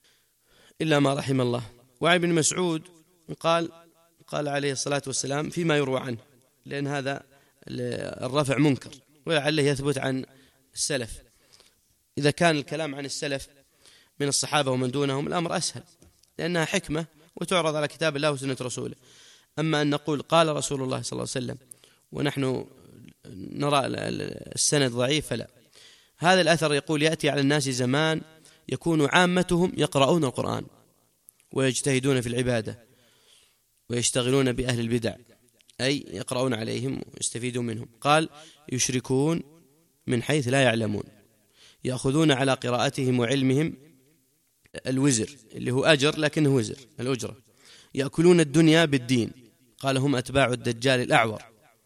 إلا ما رحم الله. وعن ابن مسعود قال قال عليه الصلاة والسلام فيما يروى عنه، لأن هذا الرفع منكر ولعله يثبت عن السلف. إذا كان الكلام عن السلف من الصحابة ومن دونهم الأمر أسهل، لأنها حكمة وتعرض على كتاب الله وسنة رسوله. أما أن نقول قال رسول الله صلى الله عليه وسلم ونحن نرى السند ضعيف فلا. هذا الأثر يقول يأتي على الناس زمان يكون عامتهم يقرؤون القرآن ويجتهدون في العبادة ويشتغلون بأهل البدع، أي يقرؤون عليهم ويستفيدون منهم. قال يشركون من حيث لا يعلمون، يأخذون على قراءتهم وعلمهم الوزر اللي هو أجر لكنه وزر الأجرة، يأكلون الدنيا بالدين، قال هم أتباع الدجال الأعور.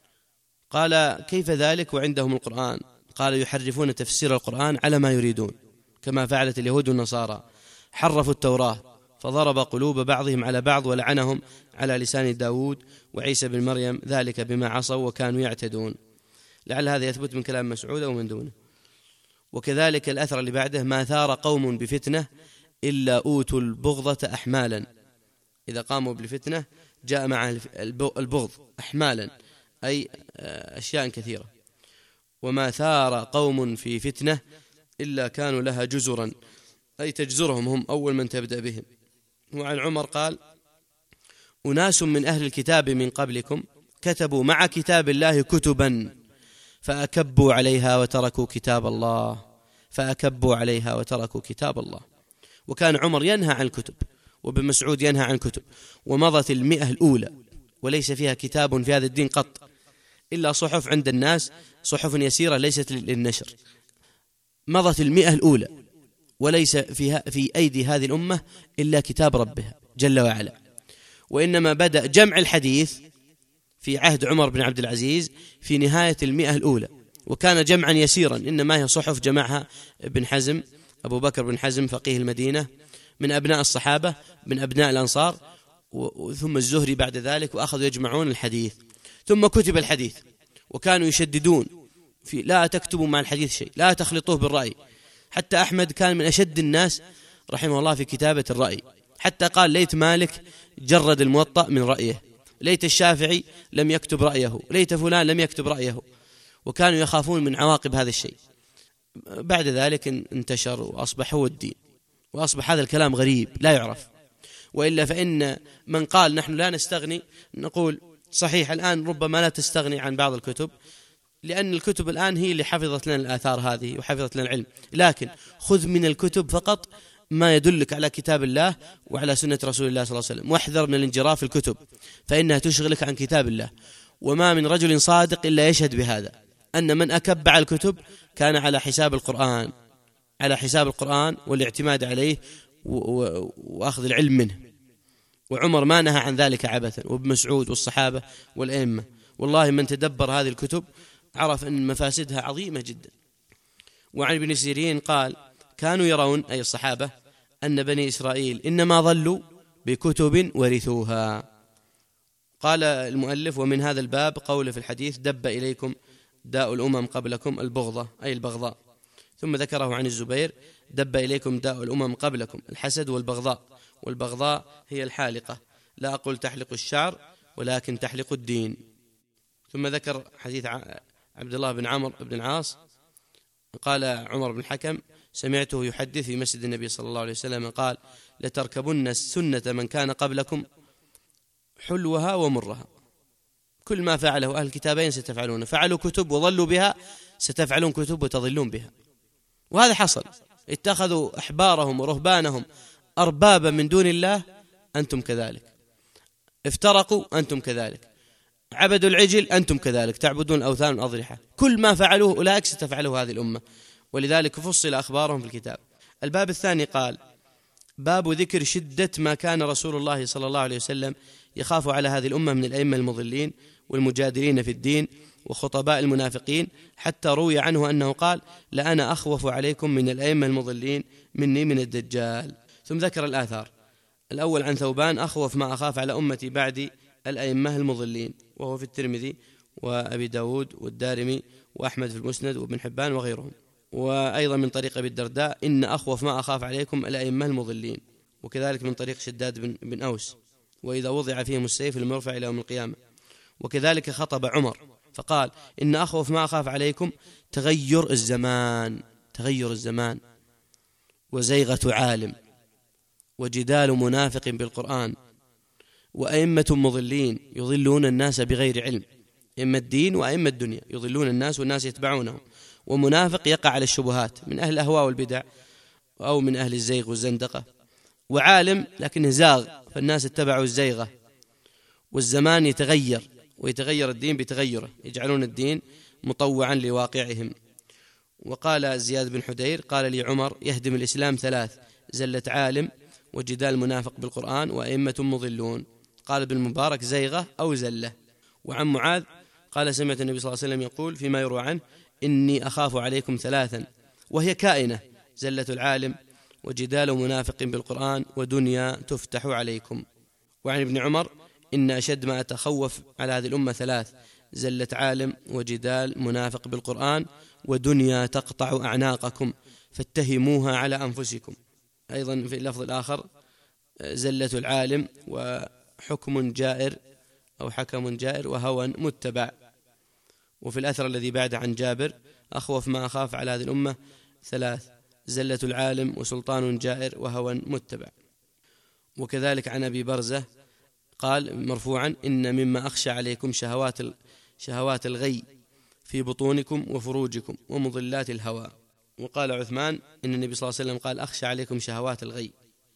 قال كيف ذلك وعندهم القرآن؟ قال يحرفون تفسير القرآن على ما يريدون كما فعلت اليهود والنصارى، حرفوا التوراة فضرب قلوب بعضهم على بعض ولعنهم على لسان داود وعيسى بن مريم، ذلك بما عصوا وكانوا يعتدون. لعل هذا يثبت من كلام مسعود أو من دونه. وكذلك الأثر اللي بعده ما ثار قوم بفتنة إلا أوتوا البغضة أحمالا، إذا قاموا بالفتنة جاء مع البغض أحمالا أي أشياء كثيرة. وما ثار قوم في فتنة إلا كانوا لها جزرا أي تجزرهم، هم أول من تبدأ بهم. وعن عمر قال أناس من أهل الكتاب من قبلكم كتبوا مع كتاب الله كتبا فأكبوا عليها وتركوا كتاب الله فأكبوا عليها وتركوا كتاب الله. وكان عمر ينهى عن الكتب وابن مسعود ينهى عن كتب، ومضت المئة الأولى وليس فيها كتاب في هذا الدين قط إلا صحف عند الناس، صحف يسيرة ليست للنشر. مضت المئة الأولى وليس فيها في أيدي هذه الأمة إلا كتاب ربها جل وعلا. وإنما بدأ جمع الحديث في عهد عمر بن عبد العزيز في نهاية المئة الأولى، وكان جمعا يسيرا، إنما هي صحف جمعها ابن حزم أبو بكر بن حزم فقيه المدينة من أبناء الصحابة من أبناء الأنصار، ثم الزهري بعد ذلك، وأخذوا يجمعون الحديث. ثم كتب الحديث، وكانوا يشددون في لا تكتبوا مع الحديث شيء، لا تخلطوه بالرأي. حتى أحمد كان من أشد الناس رحمه الله في كتابة الرأي، حتى قال ليت مالك جرد الموطأ من رأيه، ليت الشافعي لم يكتب رأيه، ليت فلان لم يكتب رأيه. وكانوا يخافون من عواقب هذا الشيء. بعد ذلك انتشر وأصبح هو الدين، وأصبح هذا الكلام غريب لا يعرف. وإلا فإن من قال نحن لا نستغني، نقول صحيح الآن ربما لا تستغني عن بعض الكتب، لأن الكتب الآن هي اللي حفظت لنا الآثار هذه وحفظت لنا العلم، لكن خذ من الكتب فقط ما يدلك على كتاب الله وعلى سنة رسول الله صلى الله عليه وسلم، واحذر من الانجراف في الكتب فإنها تشغلك عن كتاب الله. وما من رجل صادق إلا يشهد بهذا، أن من أكب على الكتب كان على حساب القرآن، على حساب القرآن والاعتماد عليه وأخذ العلم منه. وعمر ما نهى عن ذلك عبثا، وابن مسعود والصحابة والأئمة. والله من تدبر هذه الكتب عرف أن مفاسدها عظيمة جدا. وعن ابن سيرين قال كانوا يرون أي الصحابة أن بني إسرائيل إنما ظلوا بكتب ورثوها. قال المؤلف ومن هذا الباب قول في الحديث دب إليكم داء الأمم قبلكم البغضة أي البغضاء. ثم ذكره عن الزبير دب إليكم داء الأمم قبلكم الحسد والبغضاء، والبغضاء هي الحالقة، لا أقول تحلق الشعر ولكن تحلق الدين. ثم ذكر حديث عبد الله بن عمرو بن العاص قال عمر بن الحكم سمعته يحدث في مسجد النبي صلى الله عليه وسلم قال لتركبن سنة من كان قبلكم حلوها ومرها، كل ما فعله أهل الكتابين ستفعلون، فعلوا كتب وظلوا بها، ستفعلون كتب وتظلون بها. وهذا حصل، اتخذوا أحبارهم ورهبانهم أربابا من دون الله، أنتم كذلك، افترقوا أنتم كذلك، عبدوا العجل أنتم كذلك، تعبدون الأوثان والأضرحة، كل ما فعلوه أولئك ستفعله هذه الأمة، ولذلك فصل أخبارهم في الكتاب. الباب الثاني قال باب ذكر شدة ما كان رسول الله صلى الله عليه وسلم يخاف على هذه الأمة من الأئمة المضلين والمجادلين في الدين وخطباء المنافقين، حتى روي عنه أنه قال لأنا أخوف عليكم من الأئمة المضلين مني من الدجال. ثم ذكر الآثار. الأول عن ثوبان أخوف ما أخاف على أمتي بعد الأئمة المضلين، وهو في الترمذي وأبي داود والدارمي وأحمد في المسند وابن حبان وغيرهم. وأيضا من طريق أبي الدرداء إن أخوف ما أخاف عليكم الأئمة المضلين، وكذلك من طريق شداد بن, بن أوس وإذا وضع فيهم السيف المرفع إلى يوم القيامة. وكذلك خطب عمر فقال إن أخوف ما أخاف عليكم تغير الزمان، تغير الزمان وزيغة عالم وجدال منافق بالقرآن وأئمة مضلين يضلون الناس بغير علم، إما الدين وأئمة الدنيا يضلون الناس والناس يتبعونهم، ومنافق يقع على الشبهات من أهل الأهواء والبدع أو من أهل الزيغ والزندقة، وعالم لكنه زاغ فالناس اتبعوا الزيغة. والزمان يتغير ويتغير الدين بتغيره، يجعلون الدين مطوعا لواقعهم. وقال زياد بن حدير قال لي عمر يهدم الإسلام ثلاث: زلة عالم وجدال منافق بالقرآن وأئمة مضلون. قال ابن المبارك زيغة أو زلة. وعن معاذ قال سمعت النبي صلى الله عليه وسلم يقول فيما يروى عنه إني أخاف عليكم ثلاثا وهي كائنة: زلة العالم وجدال منافق بالقرآن ودنيا تفتح عليكم. وعن ابن عمر إن أشد ما أتخوف على هذه الأمة ثلاث: زلة عالم وجدال منافق بالقرآن ودنيا تقطع أعناقكم فاتهموها على أنفسكم. أيضا في اللفظ الآخر زلة العالم وحكم جائر أو حكم جائر وهوى متبع. وفي الأثر الذي بعد عن جابر أخوف ما أخاف على هذه الأمة ثلاث: زلة العالم وسلطان جائر وهوى متبع. وكذلك عن أبي برزة قال مرفوعا إن مما أخشى عليكم شهوات شهوات الغي في بطونكم وفروجكم ومضلات الهوى. وقال عثمان إن النبي صلى الله عليه وسلم قال أخشى عليكم شهوات الغي.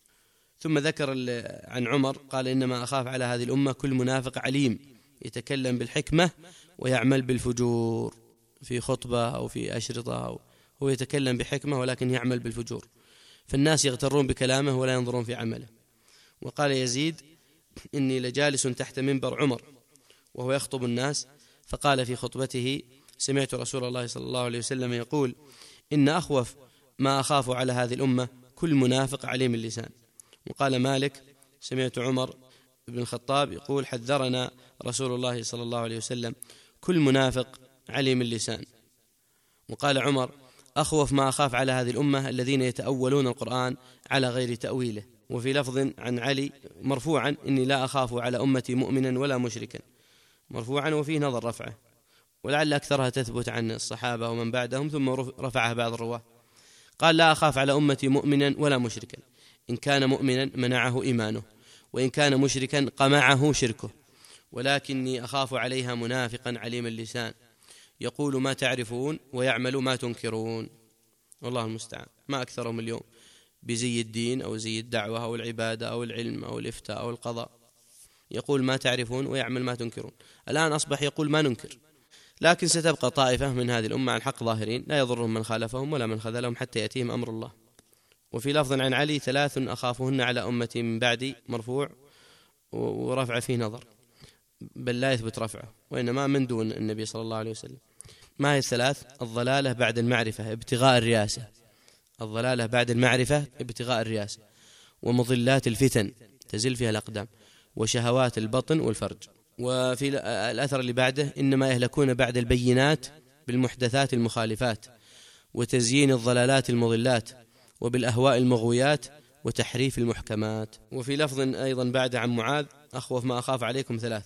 ثم ذكر عن عمر قال إنما أخاف على هذه الأمة كل منافق عليم يتكلم بالحكمة ويعمل بالفجور، في خطبة أو في أشرطة أو هو يتكلم بحكمة ولكن يعمل بالفجور، فالناس يغترون بكلامه ولا ينظرون في عمله. وقال يزيد إني لجالس تحت منبر عمر وهو يخطب الناس، فقال في خطبته سمعت رسول الله صلى الله عليه وسلم يقول إن أخوف ما أخاف على هذه الأمة كل منافق عليم اللسان. وقال مالك سمعت عمر بن الخطاب يقول: حذرنا رسول الله صلى الله عليه وسلم كل منافق عليم اللسان. وقال عمر: أخوف ما أخاف على هذه الأمة الذين يتأولون القرآن على غير تأويله. وفي لفظ عن علي مرفوعا: إني لا أخاف على أمتي مؤمنا ولا مشركا، مرفوعا وفيه نظر رفعه، ولعل أكثرها تثبت عن الصحابة ومن بعدهم ثم رفعها بعض الرواه. قال: لا أخاف على أمتي مؤمنا ولا مشركا، إن كان مؤمنا منعه إيمانه، وإن كان مشركا قمعه شركه، ولكني أخاف عليها منافقا عليم اللسان يقول ما تعرفون ويعمل ما تنكرون. والله المستعان. ما أكثرهم اليوم بزي الدين أو زي الدعوة أو العبادة أو العلم أو الإفتاء أو القضاء، يقول ما تعرفون ويعمل ما تنكرون. الآن أصبح يقول ما ننكر. لكن ستبقى طائفة من هذه الأمة على الحق ظاهرين، لا يضرهم من خالفهم ولا من خذلهم حتى يأتيهم أمر الله. وفي لفظ عن علي: ثلاث أخافهن على أمتي من بعدي، مرفوع ورفع فيه نظر، بل لا يثبت رفعه، وإنما من دون النبي صلى الله عليه وسلم. ما هي الثلاث؟ الضلالة بعد المعرفة ابتغاء الرياسة، الضلالة بعد المعرفة ابتغاء الرياسة، ومضلات الفتن تزل فيها الأقدام، وشهوات البطن والفرج. وفي الأثر اللي بعده: إنما يهلكون بعد البينات بالمحدثات المخالفات، وتزيين الضلالات المضلات، وبالأهواء المغويات، وتحريف المحكمات. وفي لفظ أيضا بعد عن معاذ: أخوف ما أخاف عليكم ثلاث: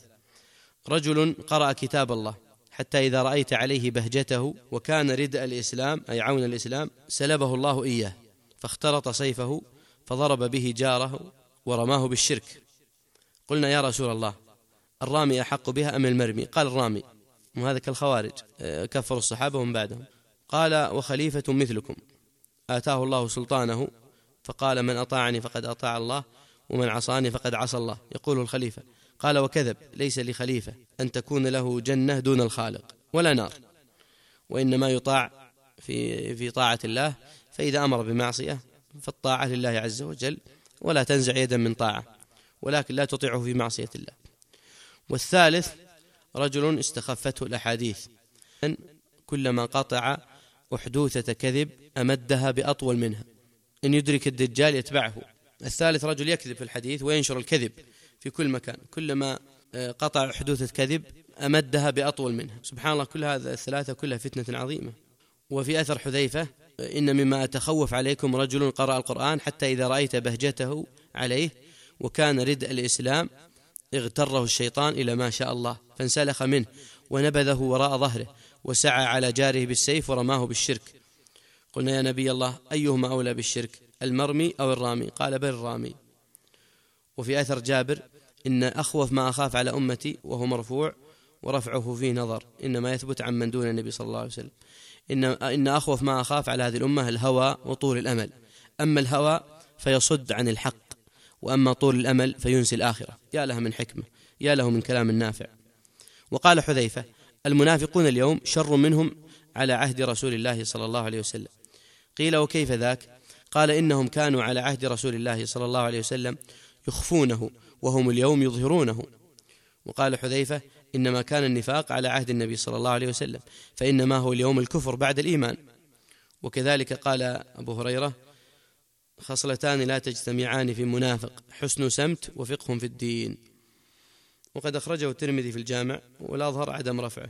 رجل قرأ كتاب الله حتى إذا رأيت عليه بهجته وكان ردء الإسلام أي عون الإسلام سلبه الله إياه، فاخترط سيفه فضرب به جاره ورماه بالشرك. قلنا: يا رسول الله، الرامي أحق بها أم المرمي؟ قال: الرامي. وهذا كالخوارج كفروا الصحابة ومن بعدهم. قال: وخليفة مثلكم آتاه الله سلطانه فقال: من أطاعني فقد أطاع الله ومن عصاني فقد عصى الله. يقول الخليفة: قال: وكذب، ليس لخليفة أن تكون له جنة دون الخالق ولا نار، وإنما يطاع في في طاعة الله، فإذا أمر بمعصية فالطاعة لله عز وجل، ولا تنزع يدا من طاعة، ولكن لا تطيعه في معصية الله. والثالث: رجل استخفته الأحاديث، كلما قطع أحدوثة كذب أمدها بأطول منها، إن يدرك الدجال يتبعه. الثالث: رجل يكذب في الحديث وينشر الكذب في كل مكان، كلما قطع حدوثة كذب أمدها بأطول منها. سبحان الله، كل هذا الثلاثة كلها فتنة عظيمة. وفي أثر حذيفة: إن مما أتخوف عليكم رجل قرأ القرآن حتى إذا رأيت بهجته عليه وكان ردء الإسلام اغتره الشيطان إلى ما شاء الله فانسلخ منه ونبذه وراء ظهره وسعى على جاره بالسيف ورماه بالشرك. قلنا: يا نبي الله، أيهما أولى بالشرك، المرمي أو الرامي؟ قال: بل الرامي. وفي أثر جابر: إن أخوف ما أخاف على أمتي، وهو مرفوع ورفعه فيه نظر، إنما يثبت عن من دون النبي صلى الله عليه وسلم. إن, إن أخوف ما أخاف على هذه الأمة الهوى وطول الأمل، أما الهوى فيصد عن الحق، وأما طول الأمل فينسي الآخرة. يا لها من حكمة، يا له من كلام نافع. وقال حذيفة: المنافقون اليوم شر منهم على عهد رسول الله صلى الله عليه وسلم. قيل: وكيف ذاك؟ قال: إنهم كانوا على عهد رسول الله صلى الله عليه وسلم يخفونه، وهم اليوم يظهرونه. وقال حذيفة: إنما كان النفاق على عهد النبي صلى الله عليه وسلم، فإنما هو اليوم الكفر بعد الإيمان. وكذلك قال أبو هريرة: خصلتان لا تجتمعان في منافق، حسن سمت وفقه في الدين. وقد أخرجه الترمذي في الجامع، والأظهر عدم رفعه،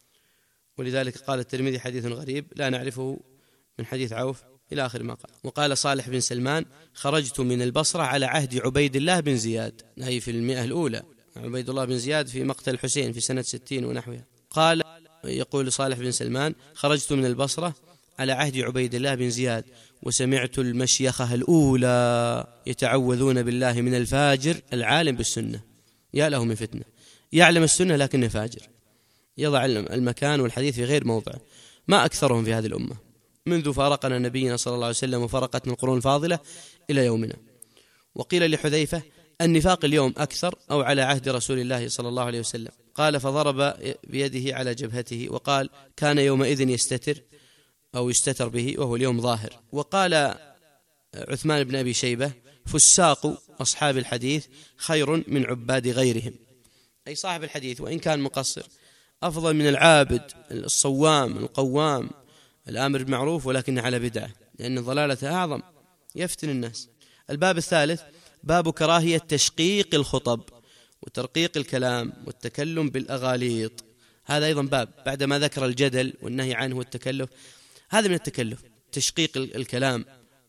ولذلك قال الترمذي: حديث غريب لا نعرفه من حديث عوف، إلى آخر ما قال. وقال صالح بن سلمان: خرجت من البصرة على عهد عبيد الله بن زياد، أي في المئة الأولى، عبيد الله بن زياد في مقتل الحسين في سنة ستين ونحوها. قال، يقول صالح بن سلمان: خرجت من البصرة على عهد عبيد الله بن زياد، وسمعت المشيخة الأولى يتعوذون بالله من الفاجر العالم بالسنة. يا له من فتنة، يعلم السنة لكنه فاجر، يضع المكان والحديث في غير موضعه. ما أكثرهم في هذه الأمة منذ فارقنا نبينا صلى الله عليه وسلم وفرقتنا القرون الفاضلة إلى يومنا. وقيل لحذيفة: النفاق اليوم أكثر أو على عهد رسول الله صلى الله عليه وسلم؟ قال: فضرب بيده على جبهته وقال: كان يومئذ يستتر أو يستتر به، وهو اليوم ظاهر. وقال عثمان بن أبي شيبة: فساق أصحاب الحديث خير من عباد غيرهم، أي صاحب الحديث وإن كان مقصر أفضل من العابد الصوام القوام الآمر بالمعروف ولكن على بدعة، لأن ضلالته أعظم، يفتن الناس. الباب الثالث: باب كراهية تشقيق الخطب وترقيق الكلام والتكلم بالأغاليط. هذا أيضا باب بعدما ذكر الجدل والنهي عنه والتكلف، هذا من التكلف تشقيق الكلام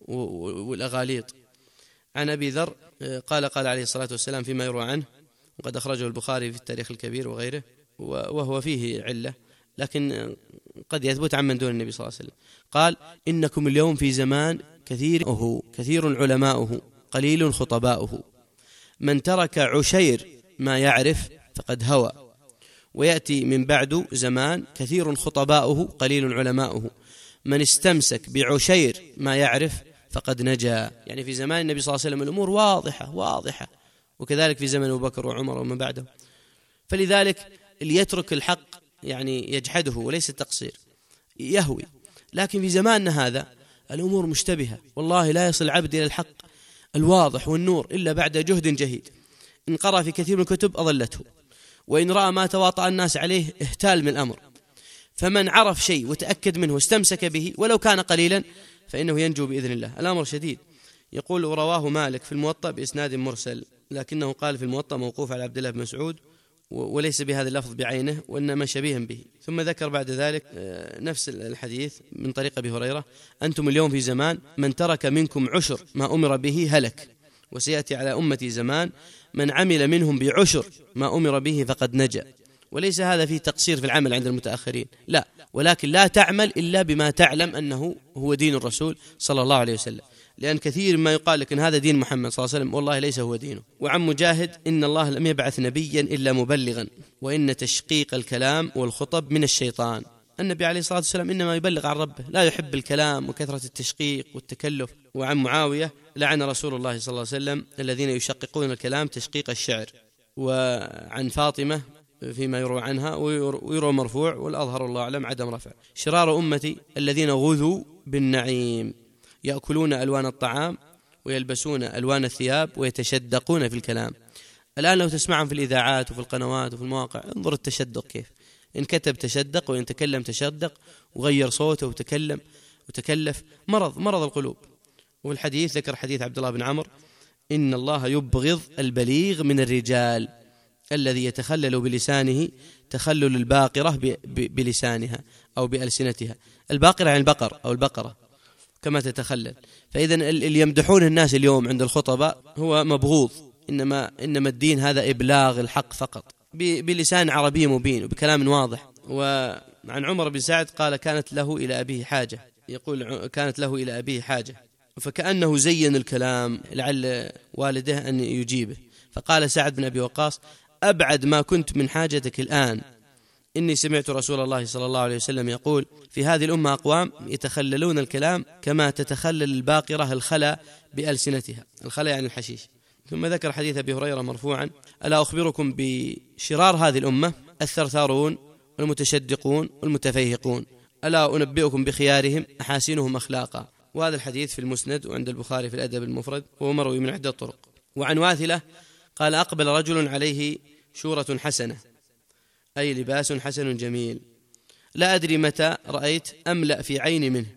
والأغاليط. عن أبي ذر قال قال عليه الصلاة والسلام فيما يروى عنه، وقد أخرجه البخاري في التاريخ الكبير وغيره، وهو فيه علة لكن قد يثبت عن من دون النبي صلى الله عليه وسلم، قال: إنكم اليوم في زمان كثير كثير علماؤه قليل خطباؤه، من ترك عشير ما يعرف فقد هوى، ويأتي من بعد زمان كثير خطباؤه قليل علماؤه، من استمسك بعشير ما يعرف فقد نجا. يعني في زمان النبي صلى الله عليه وسلم الأمور واضحة واضحة، وكذلك في زمن أبو بكر وعمر ومن بعده. فلذلك اللي يترك الحق يعني يجحده وليس التقصير، يهوي. لكن في زماننا هذا الأمور مشتبهة، والله لا يصل العبد إلى الحق الواضح والنور إلا بعد جهد جهيد. إن قرأ في كثير من الكتب أضلته، وإن رأى ما تواطأ الناس عليه اهتال من الأمر. فمن عرف شيء وتأكد منه واستمسك به ولو كان قليلا فإنه ينجو بإذن الله. الأمر شديد. يقول: رواه مالك في الموطأ بإسناد مرسل، لكنه قال في الموطأ موقوف على عبد الله بن مسعود، وليس بهذا اللفظ بعينه وإنما شبيها به. ثم ذكر بعد ذلك نفس الحديث من طريق أبي هريرة: أنتم اليوم في زمان من ترك منكم عشر ما أمر به هلك، وسيأتي على أمتي زمان من عمل منهم بعشر ما أمر به فقد نجا. وليس هذا فيه تقصير في العمل عند المتأخرين، لا، ولكن لا تعمل إلا بما تعلم أنه هو دين الرسول صلى الله عليه وسلم، لأن كثير ما يقال لك إن هذا دين محمد صلى الله عليه وسلم، والله ليس هو دينه. وعن مجاهد: إن الله لم يبعث نبيا إلا مبلغا، وإن تشقيق الكلام والخطب من الشيطان. النبي عليه الصلاة والسلام إنما يبلغ عن ربه، لا يحب الكلام وكثرة التشقيق والتكلف. وعن معاوية: لعن رسول الله صلى الله عليه وسلم الذين يشققون الكلام تشقيق الشعر. وعن فاطمة فيما يروى عنها ويروى مرفوع، والأظهر الله أعلم عدم رفع: شرار أمتي الذين غذوا بالنعيم، يأكلون ألوان الطعام ويلبسون ألوان الثياب ويتشدقون في الكلام. الآن لو تسمعهم في الإذاعات وفي القنوات وفي المواقع، انظر التشدق كيف، إن كتب تشدق وإن تكلم تشدق، وغير صوته وتكلم وتكلف. مرض مرض القلوب. والحديث ذكر حديث عبد الله بن عمرو: إن الله يبغض البليغ من الرجال الذي يتخلل بلسانه تخلل الباقرة بلسانها أو بألسنتها. الباقرة عن البقر أو البقرة كما تتخلل. فإذا اللي يمدحون الناس اليوم عند الخطباء هو مبغوض، إنما إنما الدين هذا إبلاغ الحق فقط بلسان عربي مبين وبكلام واضح. وعن عمر بن سعد قال: كانت له إلى أبيه حاجة، يقول كانت له إلى أبيه حاجة، فكأنه زين الكلام لعل والده أن يجيبه، فقال سعد بن أبي وقاص: أبعد ما كنت من حاجتك الآن، إني سمعت رسول الله صلى الله عليه وسلم يقول: في هذه الأمة أقوام يتخللون الكلام كما تتخلل الباقرة الخلا بألسنتها. الخلا يعني الحشيش. ثم ذكر حديث أبي هريرة مرفوعا: ألا أخبركم بشرار هذه الأمة؟ الثرثارون والمتشدقون والمتفيهقون، ألا أنبئكم بخيارهم أحاسنهم أخلاقا. وهذا الحديث في المسند وعند البخاري في الأدب المفرد، وهو مروي من عدة طرق. وعن واثلة قال: أقبل رجل عليه شورة حسنة، أي لباس حسن جميل، لا أدري متى رأيت أملأ في عيني منه،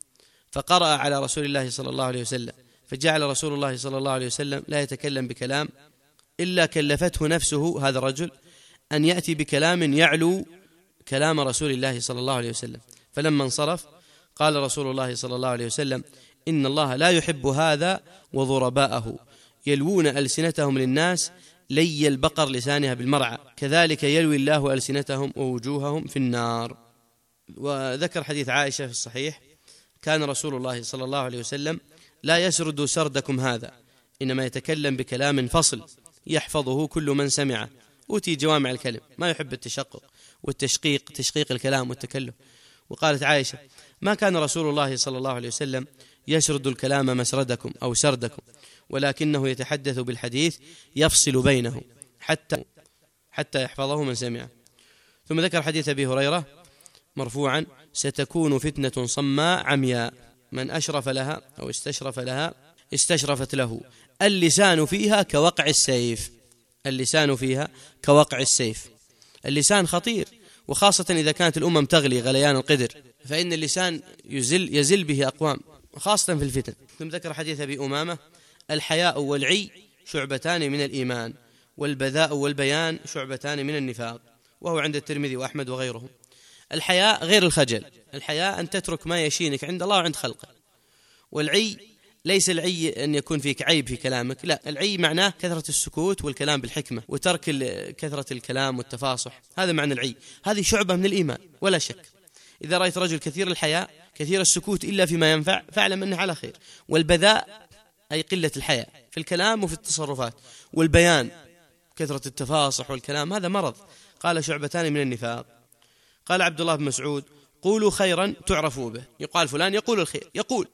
فقرأ على رسول الله صلى الله عليه وسلم، فجعل رسول الله صلى الله عليه وسلم لا يتكلم بكلام إلا كلفته نفسه هذا الرجل أن يأتي بكلام يعلو كلام رسول الله صلى الله عليه وسلم. فلما انصرف قال رسول الله صلى الله عليه وسلم: إن الله لا يحب هذا وضرباءه يلوون ألسنتهم للناس لي البقر لسانها بالمرعى، كذلك يلوي الله ألسنتهم ووجوههم في النار. وذكر حديث عائشة في الصحيح: كان رسول الله صلى الله عليه وسلم لا يسرد سردكم هذا، إنما يتكلم بكلام فصل يحفظه كل من سمعه، أوتي جوامع الكلم، ما يحب التشقق والتشقيق، تشقيق الكلام والتكلف. وقالت عائشة: ما كان رسول الله صلى الله عليه وسلم يسرد الكلام مسردكم أو سردكم، ولكنه يتحدث بالحديث يفصل بينه حتى حتى يحفظه من سمعه. ثم ذكر حديث أبي هريرة مرفوعا: ستكون فتنة صماء عمياء، من أشرف لها أو استشرف لها استشرفت له، اللسان فيها كوقع السيف. اللسان فيها كوقع السيف. اللسان خطير، وخاصة إذا كانت الأمم تغلي غليان القدر، فإن اللسان يزل, يزل به أقوام، خاصة في الفتن. ثم ذكر حديث أبي أمامة: الحياء والعي شعبتان من الإيمان، والبذاء والبيان شعبتان من النفاق، وهو عند الترمذي وأحمد وغيرهم. الحياء غير الخجل، الحياء أن تترك ما يشينك عند الله وعند خلقه. والعي ليس العي أن يكون فيك عيب في كلامك، لا، العي معناه كثرة السكوت والكلام بالحكمة وترك كثرة الكلام والتفاصح، هذا معنى العي. هذه شعبة من الإيمان ولا شك. إذا رأيت رجل كثير الحياء كثير السكوت إلا فيما ينفع فاعلم أنه على خير. والبذاء أي قلة الحياء في الكلام وفي التصرفات، والبيان كثرة التفاصح والكلام هذا مرض. قال شعبتان من النفاق. قال عبد الله بن مسعود قولوا خيرا تعرفوا به، يقال فلان يقول الخير يقول،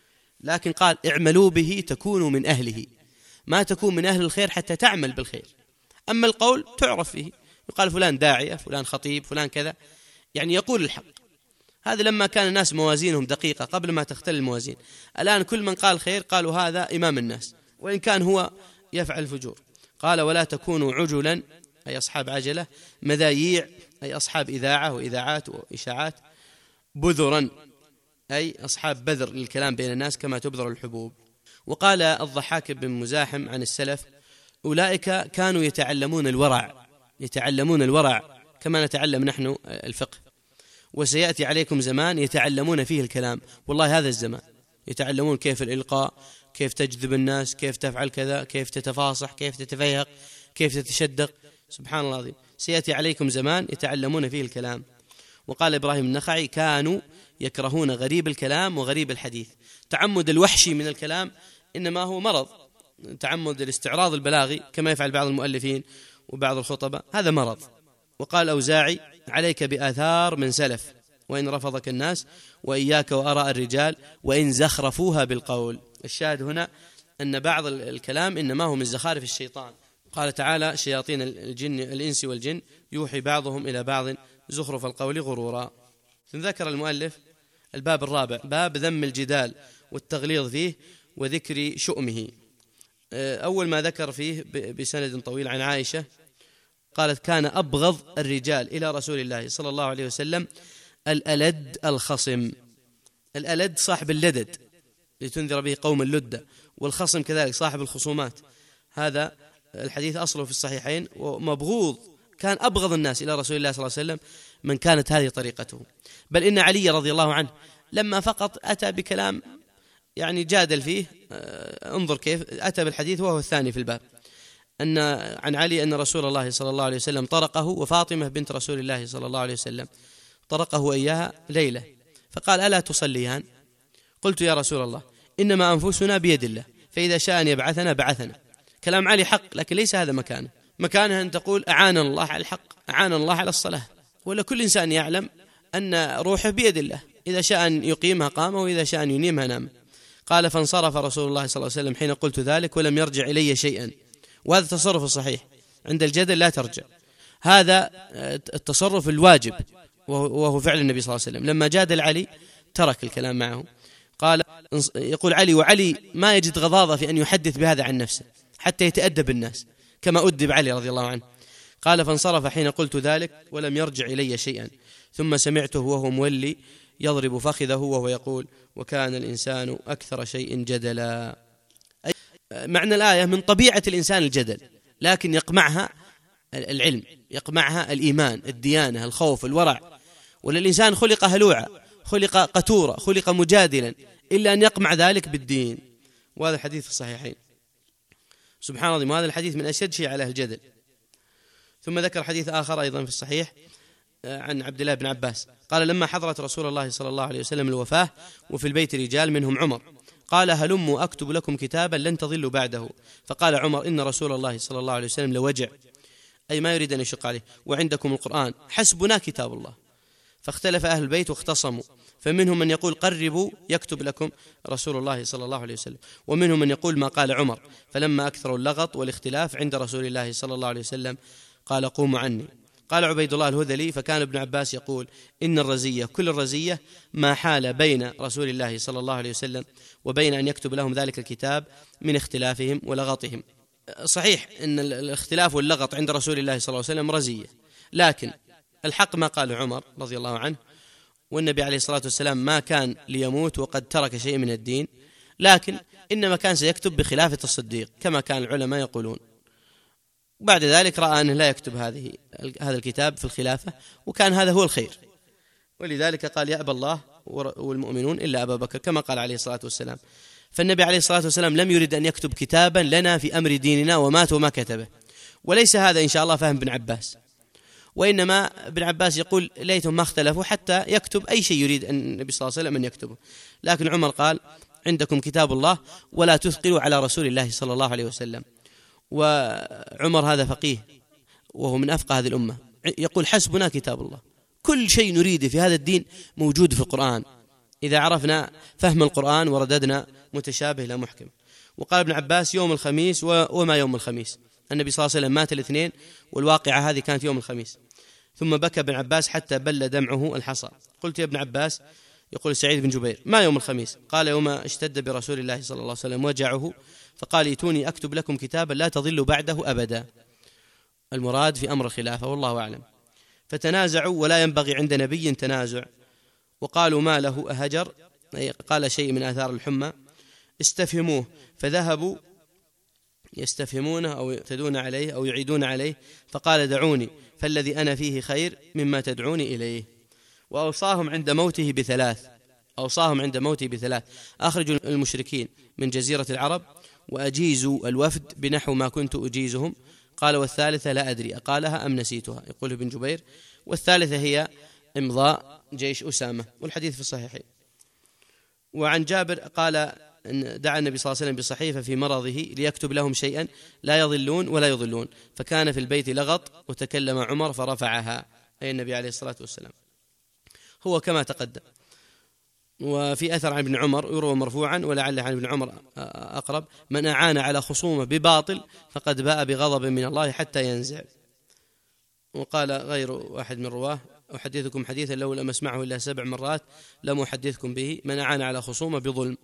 لكن قال اعملوا به تكونوا من أهله، ما تكون من أهل الخير حتى تعمل بالخير. أما القول تعرف فيه، يقال فلان داعية، فلان خطيب، فلان كذا، يعني يقول الحق. هذا لما كان الناس موازينهم دقيقة قبل ما تختل الموازين. الآن كل من قال خير قالوا هذا إمام الناس، وإن كان هو يفعل الفجور. قال ولا تكونوا عجلا أي أصحاب عجلة، مذاييع أي أصحاب إذاعة وإذاعات وإشاعات، بذرا أي أصحاب بذر للكلام بين الناس كما تبذر الحبوب. وقال الضحاك بن مزاحم عن السلف أولئك كانوا يتعلمون الورع، يتعلمون الورع كما نتعلم نحن الفقه. وسيأتي عليكم زمان يتعلمون فيه الكلام، والله هذا الزمان يتعلمون كيف الإلقاء، كيف تجذب الناس، كيف تفعل كذا، كيف تتفاصح، كيف تتفيهق، كيف تتشدق. سبحان الله العظيم، سيأتي عليكم زمان يتعلمون فيه الكلام. وقال إبراهيم النخعي كانوا يكرهون غريب الكلام وغريب الحديث. تعمد الوحشي من الكلام إنما هو مرض، تعمد الاستعراض البلاغي كما يفعل بعض المؤلفين وبعض الخطباء هذا مرض. وقال أوزاعي عليك بآثار من سلف وإن رفضك الناس، وإياك وأراء الرجال وإن زخرفوها بالقول. الشاهد هنا أن بعض الكلام إنما هو من زخارف الشيطان. قال تعالى شياطين الجن الإنس والجن يوحي بعضهم إلى بعض زخرف القول غرورا. ثم ذكر المؤلف الباب الرابع، باب ذم الجدال والتغليظ فيه وذكر شؤمه. أول ما ذكر فيه بسند طويل عن عائشة قالت كان أبغض الرجال إلى رسول الله صلى الله عليه وسلم الألد الخصم. الألد صاحب اللدد لتنذر به قوم اللدة، والخصم كذلك صاحب الخصومات. هذا الحديث أصله في الصحيحين. ومبغوض كان أبغض الناس إلى رسول الله صلى الله عليه وسلم من كانت هذه طريقته. بل إن علي رضي الله عنه لما فقط أتى بكلام يعني جادل فيه، انظر كيف أتى بالحديث وهو الثاني في الباب، أن عن علي أن رسول الله صلى الله عليه وسلم طرقه وفاطمة بنت رسول الله صلى الله عليه وسلم طرقه إياها ليلة، فقال ألا تصليان؟ قلت يا رسول الله إنما أنفسنا بيد الله، فإذا شاء أن يبعثنا بعثنا. كلام علي حق، لكن ليس هذا مكانه. مكانها أن تقول أعان الله على الحق، أعان الله على الصلاة. ولا كل إنسان يعلم أن روحه بيد الله، إذا شاء أن يقيمها قام وإذا شاء أن ينيمها نام. قال فانصرف رسول الله صلى الله عليه وسلم حين قلت ذلك ولم يرجع إلي شيئا. وهذا التصرف الصحيح، عند الجدل لا ترجع، هذا التصرف الواجب وهو فعل النبي صلى الله عليه وسلم. لما جادل علي ترك الكلام معه. قال يقول علي وعلي ما يجد غضاضة في أن يحدث بهذا عن نفسه حتى يتأدب الناس كما أدب علي رضي الله عنه. قال فانصرف حين قلت ذلك ولم يرجع إلي شيئا، ثم سمعته وهو مولي يضرب فخذه وهو يقول وكان الإنسان أكثر شيء جدلا. معنى الآية من طبيعة الإنسان الجدل، لكن يقمعها العلم، يقمعها الإيمان، الديانة، الخوف، الورع. وللإنسان خلق هلوعا، خلق قتورا، خلق مجادلا، إلا أن يقمع ذلك بالدين. وهذا الحديث في الصحيحين. سبحان الله، هذا الحديث من أشد شيء على الجدل. ثم ذكر حديث آخر أيضا في الصحيح عن عبد الله بن عباس قال لما حضرت رسول الله صلى الله عليه وسلم الوفاة وفي البيت رجال منهم عمر قال هلموا أكتب لكم كتابا لن تضلوا بعده. فقال عمر إن رسول الله صلى الله عليه وسلم لوجع، أي ما يريد أن يشق عليه، وعندكم القرآن، حسبنا كتاب الله. فاختلف أهل البيت واختصموا، فمنهم من يقول قربوا يكتب لكم رسول الله صلى الله عليه وسلم، ومنهم من يقول ما قال عمر. فلما أكثروا اللغط والاختلاف عند رسول الله صلى الله عليه وسلم قال قوموا عني. قال عبيد الله الهذلي فكان ابن عباس يقول إن الرزية كل الرزية ما حال بين رسول الله صلى الله عليه وسلم وبين أن يكتب لهم ذلك الكتاب من اختلافهم ولغطهم. صحيح أن الاختلاف واللغط عند رسول الله صلى الله عليه وسلم رزية، لكن الحق ما قال عمر رضي الله عنه، والنبي عليه الصلاة والسلام ما كان ليموت وقد ترك شيء من الدين، لكن إنما كان سيكتب بخلافة الصديق كما كان العلماء يقولون. بعد ذلك رأى أنه لا يكتب هذه هذا الكتاب في الخلافة، وكان هذا هو الخير، ولذلك قال يأبى الله والمؤمنون إلا أبا بكر، كما قال عليه الصلاة والسلام. فالنبي عليه الصلاة والسلام لم يرد أن يكتب كتابا لنا في أمر ديننا ومات وما كتبه، وليس هذا إن شاء الله فهم ابن عباس، وإنما ابن عباس يقول ليتهم ما اختلفوا حتى يكتب أي شيء يريد النبي صلى الله عليه وسلم أن يكتبه. لكن عمر قال عندكم كتاب الله ولا تثقلوا على رسول الله صلى الله عليه وسلم. وعمر هذا فقيه وهو من أفقه هذه الأمة، يقول حسبنا كتاب الله، كل شيء نريده في هذا الدين موجود في القرآن إذا عرفنا فهم القرآن ورددنا متشابه إلى محكم. وقال ابن عباس يوم الخميس وما يوم الخميس، النبي صلى الله عليه وسلم مات الاثنين والواقعة هذه كانت يوم الخميس. ثم بكى ابن عباس حتى بل دمعه الحصى. قلت يا ابن عباس، يقول سعيد بن جبير، ما يوم الخميس؟ قال يوم اشتد برسول الله صلى الله عليه وسلم وجعه فقال ائتوني أكتب لكم كتابا لا تضلوا بعده أبدا. المراد في أمر الخلافة والله أعلم. فتنازعوا ولا ينبغي عند نبي تنازع، وقالوا ما له أهجر، قال شيء من آثار الحمى، استفهموه فذهبوا يستفهمونه أو يعتدون عليه أو يعيدون عليه، فقال دعوني فالذي أنا فيه خير مما تدعوني إليه. وأوصاهم عند موته بثلاث أوصاهم عند موته بثلاث أخرجوا المشركين من جزيرة العرب وأجيزوا الوفد بنحو ما كنت أجيزهم. قال والثالثة لا أدري أقالها أم نسيتها، يقول ابن جبير. والثالثة هي إمضاء جيش أسامة، والحديث في الصحيحين. وعن جابر قال أن دعا النبي صلى الله عليه وسلم بصحيفة في مرضه ليكتب لهم شيئا لا يضلون ولا يضلون، فكان في البيت لغط وتكلم عمر فرفعها، أي النبي عليه الصلاة والسلام. هو كما تقدم. وفي أثر عن ابن عمر يروى مرفوعا ولعل عن ابن عمر أقرب، من أعان على خصومه بباطل فقد باء بغضب من الله حتى ينزع. وقال غير واحد من رواه أحدثكم حديثا لو لم أسمعه إلا سبع مرات لم أحدثكم به، من أعان على خصومه بظلم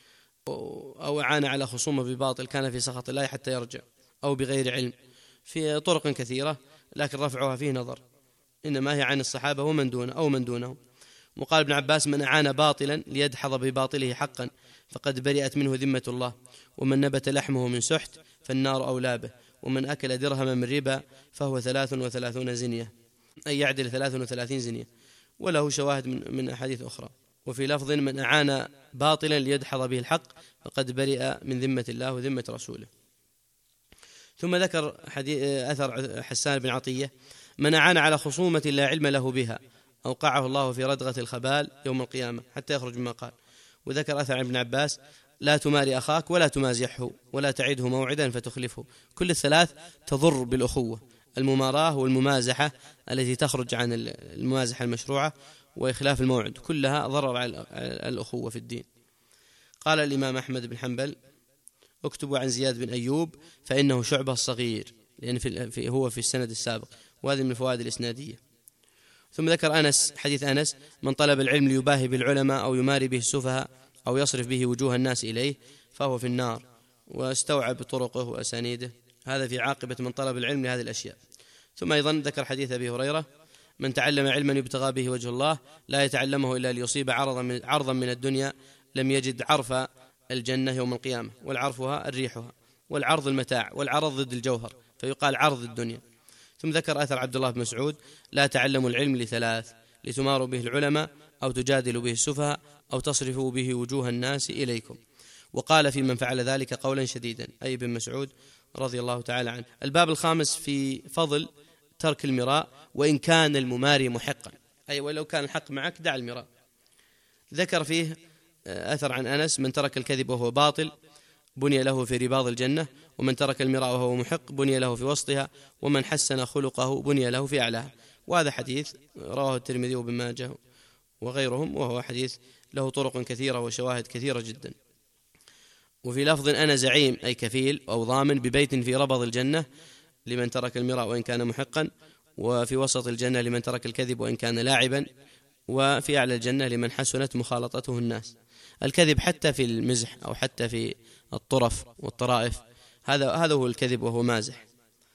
أو أعان على خصومه بباطل كان في سخط الله حتى يرجع، أو بغير علم، في طرق كثيرة لكن رفعها فيه نظر، إنما هي عن الصحابة ومن دونه أو من دونهم. وقال ابن عباس من أعان باطلا ليدحض بباطله حقا فقد برئت منه ذمة الله، ومن نبت لحمه من سحت فالنار أولى به، ومن أكل درهما من ربا فهو ثلاث وثلاثون زنية، أي يعدل ثلاث وثلاثين زنية. وله شواهد من, من أحاديث أخرى. وفي لفظ من أعان باطلا ليدحض به الحق فقد برئ من ذمة الله وذمة رسوله. ثم ذكر أثر حسان بن عطية من أعان على خصومة لا علم له بها أوقعه الله في ردغة الخبال يوم القيامة حتى يخرج مما قال. وذكر أثر عن ابن عباس لا تماري أخاك ولا تمازحه ولا تعده موعدا فتخلفه. كل الثلاث تضر بالأخوة، المماراة والممازحة التي تخرج عن الممازحة المشروعة وإخلاف الموعد، كلها ضرر على الأخوة في الدين. قال الإمام أحمد بن حنبل اكتبوا عن زياد بن أيوب فإنه شعبة الصغير، لأن في هو في السند السابق، وهذه من الفوائد الإسنادية. ثم ذكر أنس حديث أنس من طلب العلم ليباهي بالعلماء أو يماري به السفهاء أو يصرف به وجوه الناس إليه فهو في النار، واستوعب طرقه وأسانيده. هذا في عاقبة من طلب العلم لهذه الأشياء. ثم أيضا ذكر حديث أبي هريرة من تعلم علما يبتغى به وجه الله لا يتعلمه إلا ليصيب عرضا من, عرضا من الدنيا لم يجد عرف الجنة يوم القيامة، والعرفها الريحها، والعرض المتاع، والعرض ضد الجوهر فيقال عرض الدنيا. ثم ذكر أثر عبد الله بن مسعود لا تعلموا العلم لثلاث لتماروا به العلماء أو تجادلوا به السفهاء أو تصرفوا به وجوه الناس إليكم. وقال في من فعل ذلك قولا شديدا، أي بن مسعود رضي الله تعالى عنه. الباب الخامس في فضل ترك المراء وإن كان المماري محقا، أي ولو كان الحق معك دع المراء. ذكر فيه أثر عن أنس من ترك الكذب وهو باطل بني له في رباض الجنة، ومن ترك المراء وهو محق بني له في وسطها، ومن حسن خلقه بني له في أعلاها. وهذا حديث رواه الترمذي وابن ماجه وغيرهم، وهو حديث له طرق كثيرة وشواهد كثيرة جدا. وفي لفظ أنا زعيم أي كفيل أو ضامن ببيت في ربض الجنة لمن ترك المراء وإن كان محقا، وفي وسط الجنة لمن ترك الكذب وإن كان لاعبا، وفي أعلى الجنة لمن حسنت مخالطته الناس. الكذب حتى في المزح أو حتى في الطرف والطرائف، هذا هذا هو الكذب وهو مازح.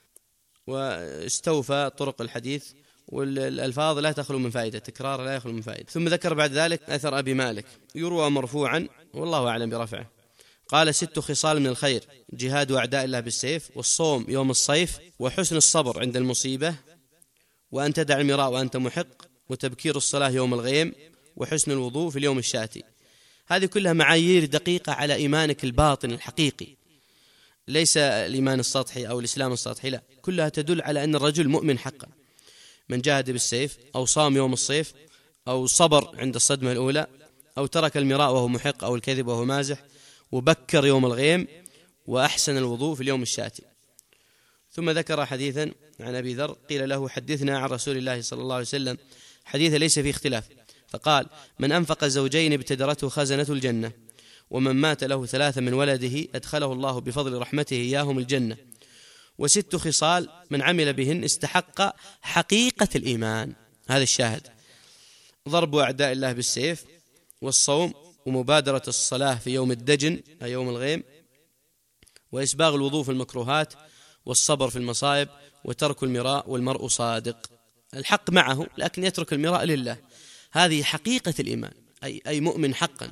واستوفى طرق الحديث والألفاظ لا تخلو من فائدة، تكرار لا يخلو من فائدة. ثم ذكر بعد ذلك أثر أبي مالك يروى مرفوعا والله أعلم برفعه. قال ست خصال من الخير: جهاد أعداء الله بالسيف، والصوم يوم الصيف، وحسن الصبر عند المصيبة، وأن تدع المراء وأنت محق، وتبكير الصلاة يوم الغيم، وحسن الوضوء في اليوم الشاتي. هذه كلها معايير دقيقة على إيمانك الباطن الحقيقي، ليس الإيمان السطحي أو الإسلام السطحي، لا، كلها تدل على أن الرجل مؤمن حقا. من جاهد بالسيف، أو صام يوم الصيف، أو صبر عند الصدمة الأولى، أو ترك المراء وهو محق، أو الكذب وهو مازح، وبكر يوم الغيم، وأحسن الوضوء في اليوم الشاتي. ثم ذكر حديثا عن أبي ذر قيل له: حدثنا عن رسول الله صلى الله عليه وسلم حديثا ليس فيه اختلاف، فقال: من أنفق زوجين ابتدرته خزنة الجنة، ومن مات له ثلاثة من ولده أدخله الله بفضل رحمته إياهم الجنة، وست خصال من عمل بهن استحق حقيقة الإيمان. هذا الشاهد: ضرب أعداء الله بالسيف، والصوم، ومبادرة الصلاة في يوم الدجن أي يوم الغيم، وإسباغ الوضوء في المكروهات، والصبر في المصائب، وترك المراء، والمرء صادق. الحق معه لكن يترك المراء لله. هذه حقيقة الإيمان، أي, أي مؤمن حقا.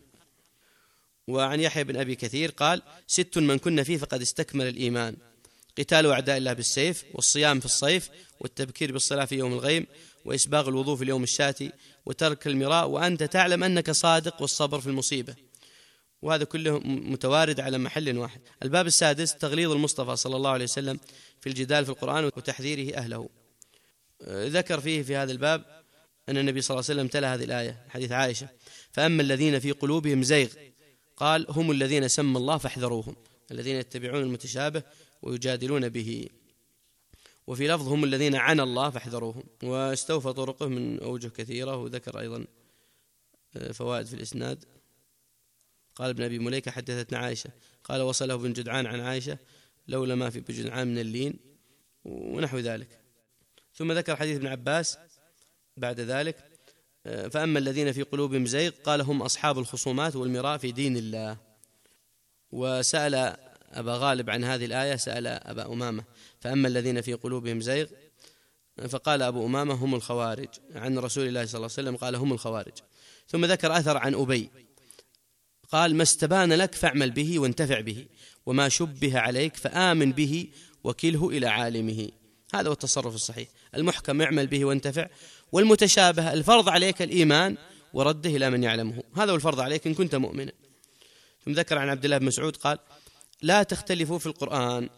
وعن يحيى بن أبي كثير قال: ست من كن فيه فقد استكمل الإيمان: قتال أعداء الله بالسيف، والصيام في الصيف، والتبكير بالصلاة في يوم الغيم، وإسباغ الوضوء في اليوم الشاتي، وترك المراء وأنت تعلم أنك صادق، والصبر في المصيبة. وهذا كله متوارد على محل واحد. الباب السادس: تغليظ المصطفى صلى الله عليه وسلم في الجدال في القرآن وتحذيره أهله. ذكر فيه في هذا الباب أن النبي صلى الله عليه وسلم تلا هذه الآية، حديث عائشة: فأما الذين في قلوبهم زيغ، قال: هم الذين سمى الله فاحذروهم، الذين يتبعون المتشابه ويجادلون به. وفي لفظ: هم الذين عن الله فاحذروهم. واستوفى طرقه من أوجه كثيرة، وذكر أيضا فوائد في الإسناد. قال ابن أبي مليكة: حدثتنا عائشة، قال: وصله ابن جدعان عن عائشة لولا ما في ابن جدعان من اللين، ونحو ذلك. ثم ذكر حديث ابن عباس بعد ذلك: فأما الذين في قلوبهم زيغ، قال: هم أصحاب الخصومات والمراء في دين الله. وسأل أبا غالب عن هذه الآية، سأل أبا أمامة: فأما الذين في قلوبهم زيغ، فقال أبو أمامة: هم الخوارج. عن رسول الله صلى الله عليه وسلم قال: هم الخوارج. ثم ذكر أثر عن أبي قال: ما استبان لك فاعمل به وانتفع به، وما شبه عليك فآمن به وكله إلى عالمه. هذا هو التصرف الصحيح. المحكم اعمل به وانتفع، والمتشابه الفرض عليك الإيمان ورده إلى من يعلمه. هذا هو الفرض عليك إن كنت مؤمنا. ثم ذكر عن عبد الله بن مسعود قال: لا تختلفوا في القرآن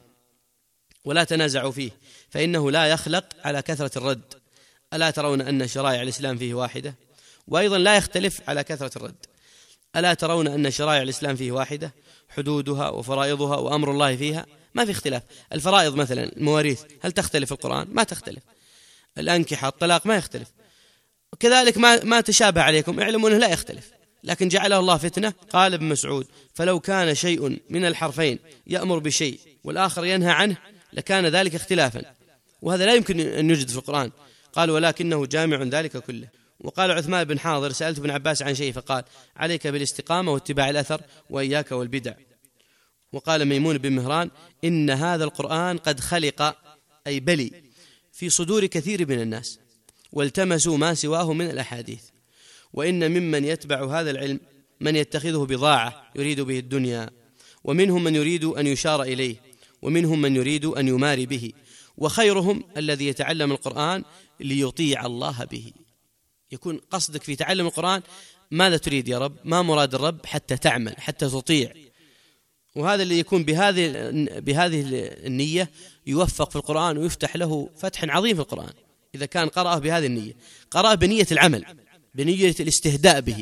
ولا تنازعوا فيه، فإنه لا يخلق على كثرة الرد. ألا ترون أن شرائع الإسلام فيه واحدة؟ وأيضا لا يختلف على كثرة الرد. ألا ترون أن شرائع الإسلام فيه واحدة، حدودها وفرائضها وأمر الله فيها ما في اختلاف. الفرائض مثلا المواريث هل تختلف في القرآن؟ ما تختلف. الأنكحة الطلاق ما يختلف. وكذلك ما ما تشابه عليكم اعلموا أنه لا يختلف، لكن جعله الله فتنة. قال ابن مسعود: فلو كان شيء من الحرفين يأمر بشيء والآخر ينهى عنه لكان ذلك اختلافا، وهذا لا يمكن أن يوجد في القرآن. قال: ولكنه جامع ذلك كله. وقال عثمان بن حاضر: سألت ابن عباس عن شيء فقال: عليك بالاستقامة واتباع الأثر وإياك والبدع. وقال ميمون بن مهران: إن هذا القرآن قد خلق، أي بلي، في صدور كثير من الناس، والتمسوا ما سواه من الأحاديث، وإن ممن يتبع هذا العلم من يتخذه بضاعة يريد به الدنيا، ومنهم من يريد أن يشار إليه، ومنهم من يريد أن يماري به، وخيرهم الذي يتعلم القرآن ليطيع الله به. يكون قصدك في تعلم القرآن ماذا تريد يا رب؟ ما مراد الرب؟ حتى تعمل، حتى تطيع. وهذا اللي يكون بهذه بهذه النية يوفق في القرآن ويفتح له فتح عظيم في القرآن. إذا كان قرأه بهذه النية، قرأه بنية العمل، بنية الاستهداء به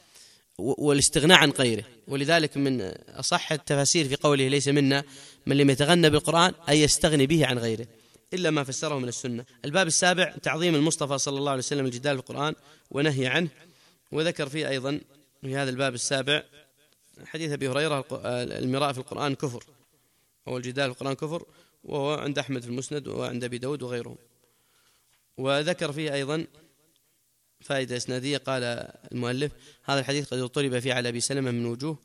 والاستغناء عن غيره. ولذلك من أصح التفاسير في قوله: ليس منا من لم يتغنى بالقرآن، أي يستغني به عن غيره إلا ما فسره من السنة. الباب السابع: تعظيم المصطفى صلى الله عليه وسلم الجدال في القرآن ونهي عنه. وذكر فيه أيضا في هذا الباب السابع حديث أبي هريرة: المراء في القرآن كفر، أو الجدال في القرآن كفر، وهو عند أحمد في المسند وعند أبي داود وغيرهم. وذكر فيه أيضا فائدة إسنادية. قال المؤلف: هذا الحديث قد اضطرب فيه على أبي سلمة من وجوه،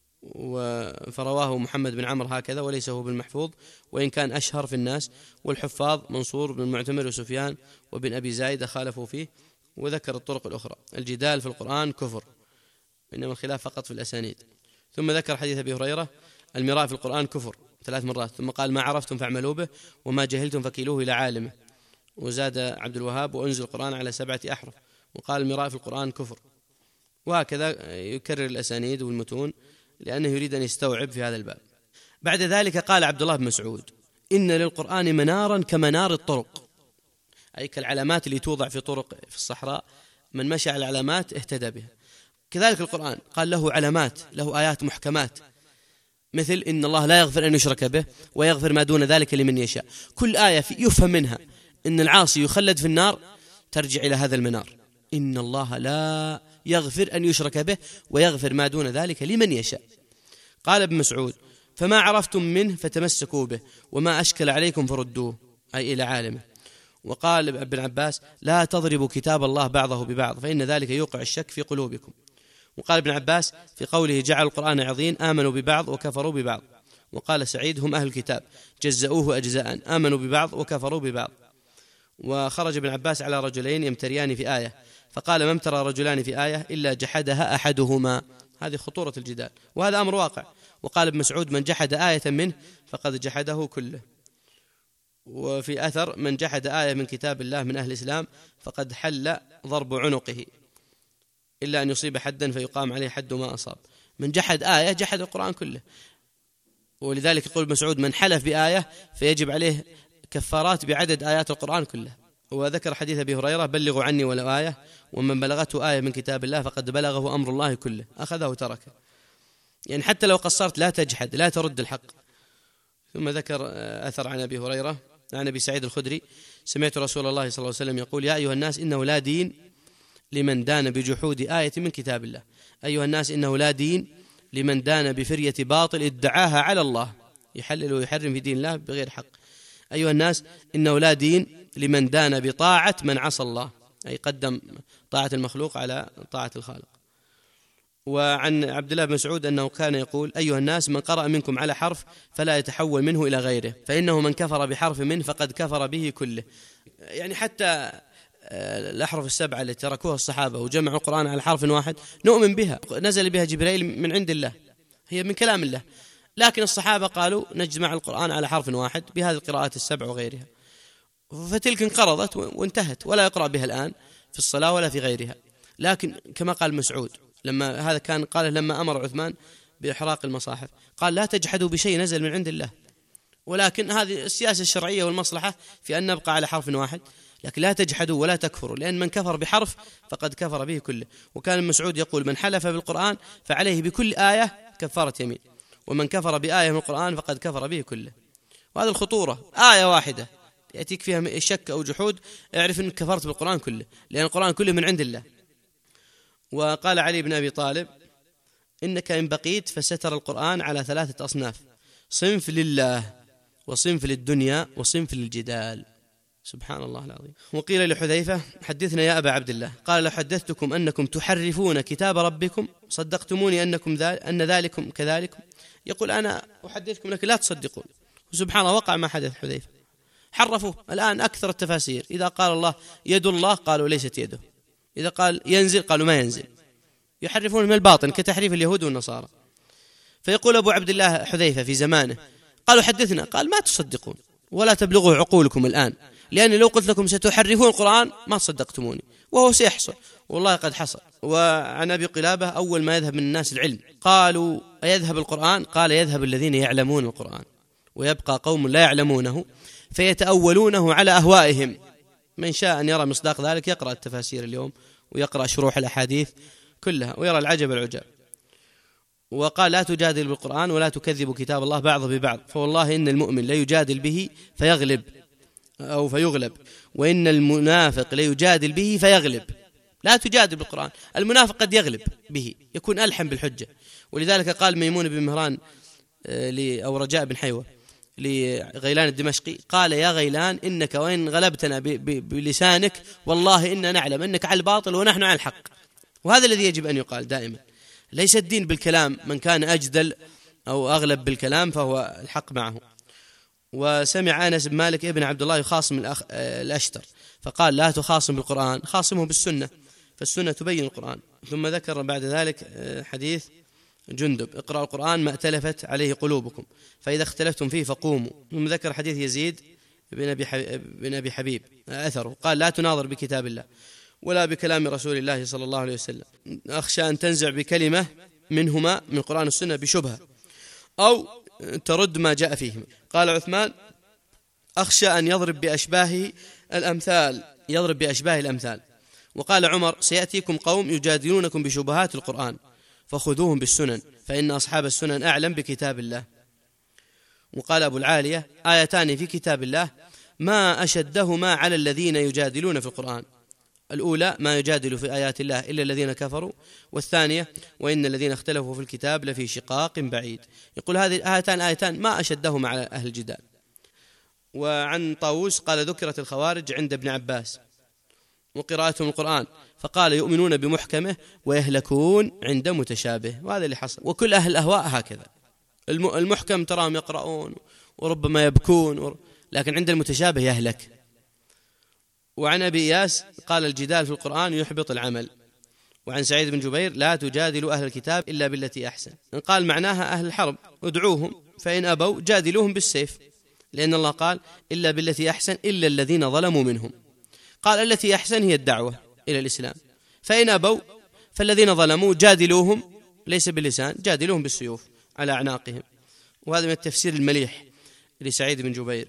فرواه محمد بن عمرو هكذا وليس هو بالمحفوظ، وإن كان أشهر في الناس. والحفاظ منصور بن المعتمر وسفيان وابن أبي زايد خالفوا فيه. وذكر الطرق الأخرى. الجدال في القرآن كفر، إنما الخلاف فقط في الأسانيد. ثم ذكر حديث أبي هريرة المراء في القرآن كفر ثلاث مرات، ثم قال ما عرفتم فاعملوا به وما جهلتم فكيلوه إلى عالمه. وزاد عبد الوهاب وأنزل القرآن على سبعة أحرف، وقال المراء في القرآن كفر. وهكذا يكرر الأسانيد والمتون لأنه يريد أن يستوعب في هذا الباب. بعد ذلك قال عبد الله بن مسعود إن للقرآن منارا كمنار الطرق، أي كالعلامات اللي توضع في طرق في الصحراء، من مشى على العلامات اهتدى بها. كذلك القرآن قال له علامات، له آيات محكمات، مثل إن الله لا يغفر أن يشرك به ويغفر ما دون ذلك لمن يشاء. كل آية يفهم منها إن العاصي يخلد في النار ترجع إلى هذا المنار، إن الله لا يغفر أن يشرك به ويغفر ما دون ذلك لمن يشاء. قال ابن مسعود فما عرفتم منه فتمسكوا به وما أشكل عليكم فردوه، أي إلى عالمه. وقال ابن عباس لا تضربوا كتاب الله بعضه ببعض فإن ذلك يوقع الشك في قلوبكم. وقال ابن عباس في قوله جعل القرآن عظيم آمنوا ببعض وكفروا ببعض. وقال سعيد هم أهل الكتاب جزأوه أجزاء آمنوا ببعض وكفروا ببعض. وخرج ابن عباس على رجلين يمتريان في آية فقال ما امترى رجلان في آية إلا جحدها أحدهما. هذه خطورة الجدال وهذا أمر واقع. وقال ابن مسعود من جحد آية منه فقد جحده كله. وفي أثر من جحد آية من كتاب الله من أهل الإسلام فقد حل ضرب عنقه إلا أن يصيب حدا فيقام عليه حد ما أصاب. من جحد آية جحد القرآن كله. ولذلك يقول ابن مسعود من حلف بآية فيجب عليه كفارات بعدد آيات القرآن كلها. وذكر حديث أبي هريرة بلغوا عني ولو آية ومن بلغته آية من كتاب الله فقد بلغه أمر الله كله أخذه وتركه. يعني حتى لو قصرت لا تجحد لا ترد الحق. ثم ذكر أثر عن أبي هريرة عن أبي سعيد الخدري سمعت رسول الله صلى الله عليه وسلم يقول يا أيها الناس إنه لا دين لمن دان بجحود آية من كتاب الله. أيها الناس إنه لا دين لمن دان بفرية باطل ادعاها على الله يحلل ويحرم في دين الله بغير حق. أيها الناس إنه لا دين لمن دان بطاعة من عصى الله، أي قدم طاعة المخلوق على طاعة الخالق. وعن عبد الله بن مسعود أنه كان يقول أيها الناس من قرأ منكم على حرف فلا يتحول منه إلى غيره فإنه من كفر بحرف منه فقد كفر به كله. يعني حتى الأحرف السبعة التي تركوها الصحابة وجمعوا القرآن على حرف واحد نؤمن بها، نزل بها جبريل من عند الله، هي من كلام الله، لكن الصحابة قالوا نجمع القرآن على حرف واحد بهذه القراءات السبع وغيرها، فتلك انقرضت وانتهت ولا يقرأ بها الآن في الصلاة ولا في غيرها. لكن كما قال مسعود لما هذا كان قال لما أمر عثمان بإحراق المصاحف قال لا تجحدوا بشيء نزل من عند الله، ولكن هذه السياسة الشرعية والمصلحة في أن نبقى على حرف واحد، لكن لا تجحدوا ولا تكفروا لأن من كفر بحرف فقد كفر به كله. وكان مسعود يقول من حلف بالقرآن فعليه بكل آية كفارة يمين، ومن كفر بآية من القرآن فقد كفر به كله. وهذا الخطورة، آية واحدة يأتيك فيها شك أو جحود اعرف أنك كفرت بالقرآن كله، لأن القرآن كله من عند الله. وقال علي بن أبي طالب إنك إن بقيت فستر القرآن على ثلاثة أصناف، صنف لله وصنف للدنيا وصنف للجدال. سبحان الله العظيم. وقيل لحذيفة حدثنا يا أبا عبد الله، قال لو حدثتكم أنكم تحرفون كتاب ربكم صدقتموني أنكم ذا أن ذلكم كذلكم. يقول أنا أحدثكم لكن لا تصدقون. وسبحان الله وقع ما حدث حذيفة، حرفوه. الآن أكثر التفاسير إذا قال الله يد الله قالوا ليست يده، إذا قال ينزل قالوا ما ينزل، يحرفون من الباطن كتحريف اليهود والنصارى. فيقول أبو عبد الله حذيفة في زمانه قالوا حدثنا، قال ما تصدقون ولا تبلغوا عقولكم الآن، لأن لو قلت لكم ستحرفون القرآن ما صدقتموني، وهو سيحصل والله قد حصل. وعن أبي قلابة أول ما يذهب من الناس العلم قالوا أيذهب القرآن؟ قال يذهب الذين يعلمون القرآن ويبقى قوم لا يعلمونه فيتأولونه على أهوائهم. من شاء أن يرى مصداق ذلك يقرأ التفاسير اليوم ويقرأ شروح الأحاديث كلها ويرى العجب العجاب. وقال لا تجادل بالقرآن ولا تكذب كتاب الله بعض ببعض، فوالله إن المؤمن لا يجادل به فيغلب أو فيغلب، وإن المنافق لا يجادل به فيغلب. لا تجادل بالقرآن، المنافق قد يغلب به يكون ألحم بالحجة. ولذلك قال ميمون بن مهران أو رجاء بن حيوة لغيلان الدمشقي قال يا غيلان إنك وإن غلبتنا بلسانك والله إننا نعلم أنك على الباطل ونحن على الحق. وهذا الذي يجب أن يقال دائما، ليس الدين بالكلام، من كان أجدل أو أغلب بالكلام فهو الحق معه. وسمع أنس بن مالك ابن عبد الله يخاصم الأخ... الأشتر فقال لا تخاصم بالقرآن، خاصمه بالسنة فالسنة تبين القرآن. ثم ذكر بعد ذلك حديث جندب: اقرأوا القرآن ما ائتلفت عليه قلوبكم، فإذا اختلفتم فيه فقوموا. ثم ذكر حديث يزيد بن أبي بن أبي حبيب أثره، قال: لا تناظر بكتاب الله ولا بكلام رسول الله صلى الله عليه وسلم، أخشى أن تنزع بكلمة منهما من القرآن والسنة بشبهة أو ترد ما جاء فيهما. قال عثمان: أخشى أن يضرب بأشباه الأمثال يضرب بأشباه الأمثال. وقال عمر: سيأتيكم قوم يجادلونكم بشبهات القرآن فخذوهم بالسنن، فإن أصحاب السنن أعلم بكتاب الله. وقال أبو العالية: آيتان في كتاب الله ما أشدهما على الذين يجادلون في القرآن: الأولى ما يجادل في آيات الله إلا الذين كفروا، والثانية وإن الذين اختلفوا في الكتاب لفي شقاق بعيد. يقول هذه آيتان آيتان ما أشدهما على أهل الجدال. وعن طاووس قال: ذكرت الخوارج عند ابن عباس وقراءتهم القرآن فقال: يؤمنون بمحكمه ويهلكون عند متشابه. وهذا اللي حصل. وكل أهل الأهواء هكذا، المحكم تراهم يقرؤون وربما يبكون، لكن عند المتشابه يهلك. وعن أبي إياس قال: الجدال في القرآن يحبط العمل. وعن سعيد بن جبير: لا تجادلوا أهل الكتاب إلا بالتي أحسن. قال معناها أهل الحرب ادعوهم، فإن أبوا جادلوهم بالسيف، لأن الله قال: إلا بالتي أحسن إلا الذين ظلموا منهم. قال: التي أحسن هي الدعوة إلى الإسلام، فإن أبوا فالذين ظلموا جادلوهم ليس باللسان، جادلوهم بالسيوف على أعناقهم. وهذا من التفسير المليح لسعيد بن جبير.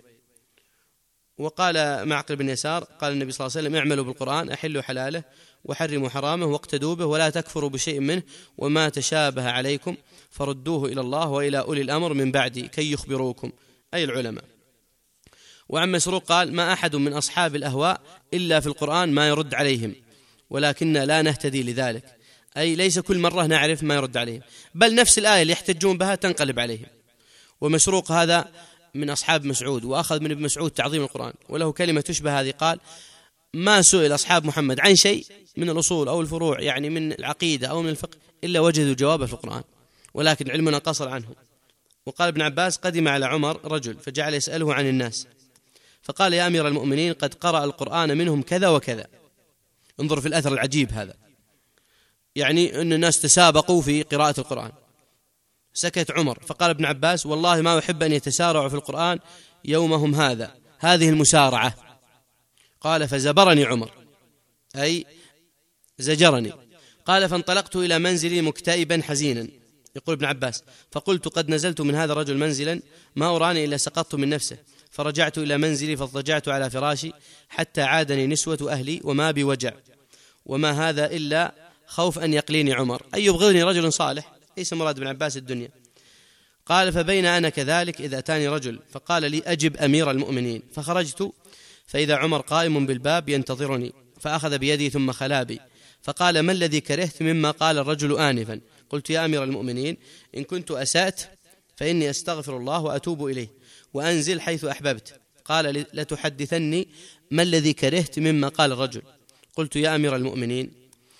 وقال معقل بن يسار قال النبي صلى الله عليه وسلم: اعملوا بالقرآن أحلوا حلاله وحرموا حرامه واقتدوا به ولا تكفروا بشيء منه، وما تشابه عليكم فردوه إلى الله وإلى أولي الأمر من بعدي كي يخبروكم، أي العلماء. وعن مسروق قال: ما أحد من أصحاب الأهواء إلا في القرآن ما يرد عليهم، ولكننا لا نهتدي لذلك، أي ليس كل مرة نعرف ما يرد عليهم، بل نفس الآية اللي يحتجون بها تنقلب عليهم. ومسروق هذا من أصحاب مسعود، وأخذ من ابن مسعود تعظيم القرآن، وله كلمة تشبه هذه، قال: ما سئل أصحاب محمد عن شيء من الأصول أو الفروع، يعني من العقيدة أو من الفقه، إلا وجدوا جوابه في القرآن، ولكن علمنا قصر عنه. وقال ابن عباس: قدم على عمر رجل فجعل يسأله عن الناس، فقال: يا أمير المؤمنين قد قرأ القرآن منهم كذا وكذا. انظر في الأثر العجيب هذا، يعني أن الناس تسابقوا في قراءة القرآن. سكت عمر، فقال ابن عباس: والله ما أحب أن يتسارعوا في القرآن يومهم هذا، هذه المسارعة. قال: فزبرني عمر، أي زجرني. قال: فانطلقت إلى منزلي مكتئبا حزينا. يقول ابن عباس: فقلت قد نزلت من هذا الرجل منزلا ما أراني إلا سقطت من نفسه، فرجعت إلى منزلي فاضطجعت على فراشي حتى عادني نسوة أهلي وما بوجع، وما هذا إلا خوف أن يقليني عمر، أي يبغضني رجل صالح، ليس مراد ابن عباس الدنيا. قال: فبين أنا كذلك إذا أتاني رجل فقال لي: أجب أمير المؤمنين. فخرجت فإذا عمر قائم بالباب ينتظرني، فأخذ بيدي ثم خلا بي، فقال: ما الذي كرهت مما قال الرجل آنفا؟ قلت: يا أمير المؤمنين إن كنت أسأت فإني أستغفر الله وأتوب إليه وأنزل حيث أحببت. قال: لتحدثني ما الذي كرهت مما قال الرجل؟ قلت: يا أمير المؤمنين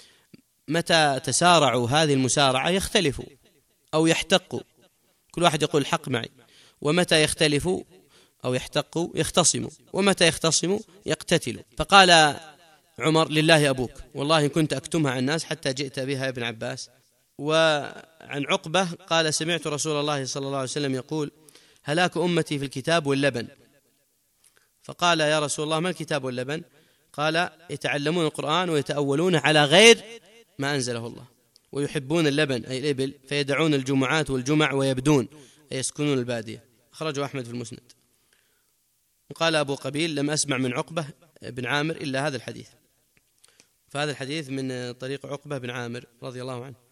متى تسارعوا هذه المسارعة يختلفوا أو يحتقوا، كل واحد يقول الحق معي، ومتى يختلفوا أو يحتقوا يختصموا، ومتى يختصموا يقتتلوا. فقال عمر: لله أبوك، والله إن كنت أكتمها عن الناس حتى جئت بها يا ابن عباس. وعن عقبة قال: سمعت رسول الله صلى الله عليه وسلم يقول: هلاك أمتي في الكتاب واللبن. فقال: يا رسول الله ما الكتاب واللبن؟ قال: يتعلمون القرآن ويتأولون على غير ما أنزله الله، ويحبون اللبن أي الإبل، فيدعون الجمعات والجمع ويبدون أي يسكنون البادية. أخرجه أحمد في المسند. وقال أبو قبيل: لم أسمع من عقبة بن عامر إلا هذا الحديث. فهذا الحديث من طريق عقبة بن عامر رضي الله عنه.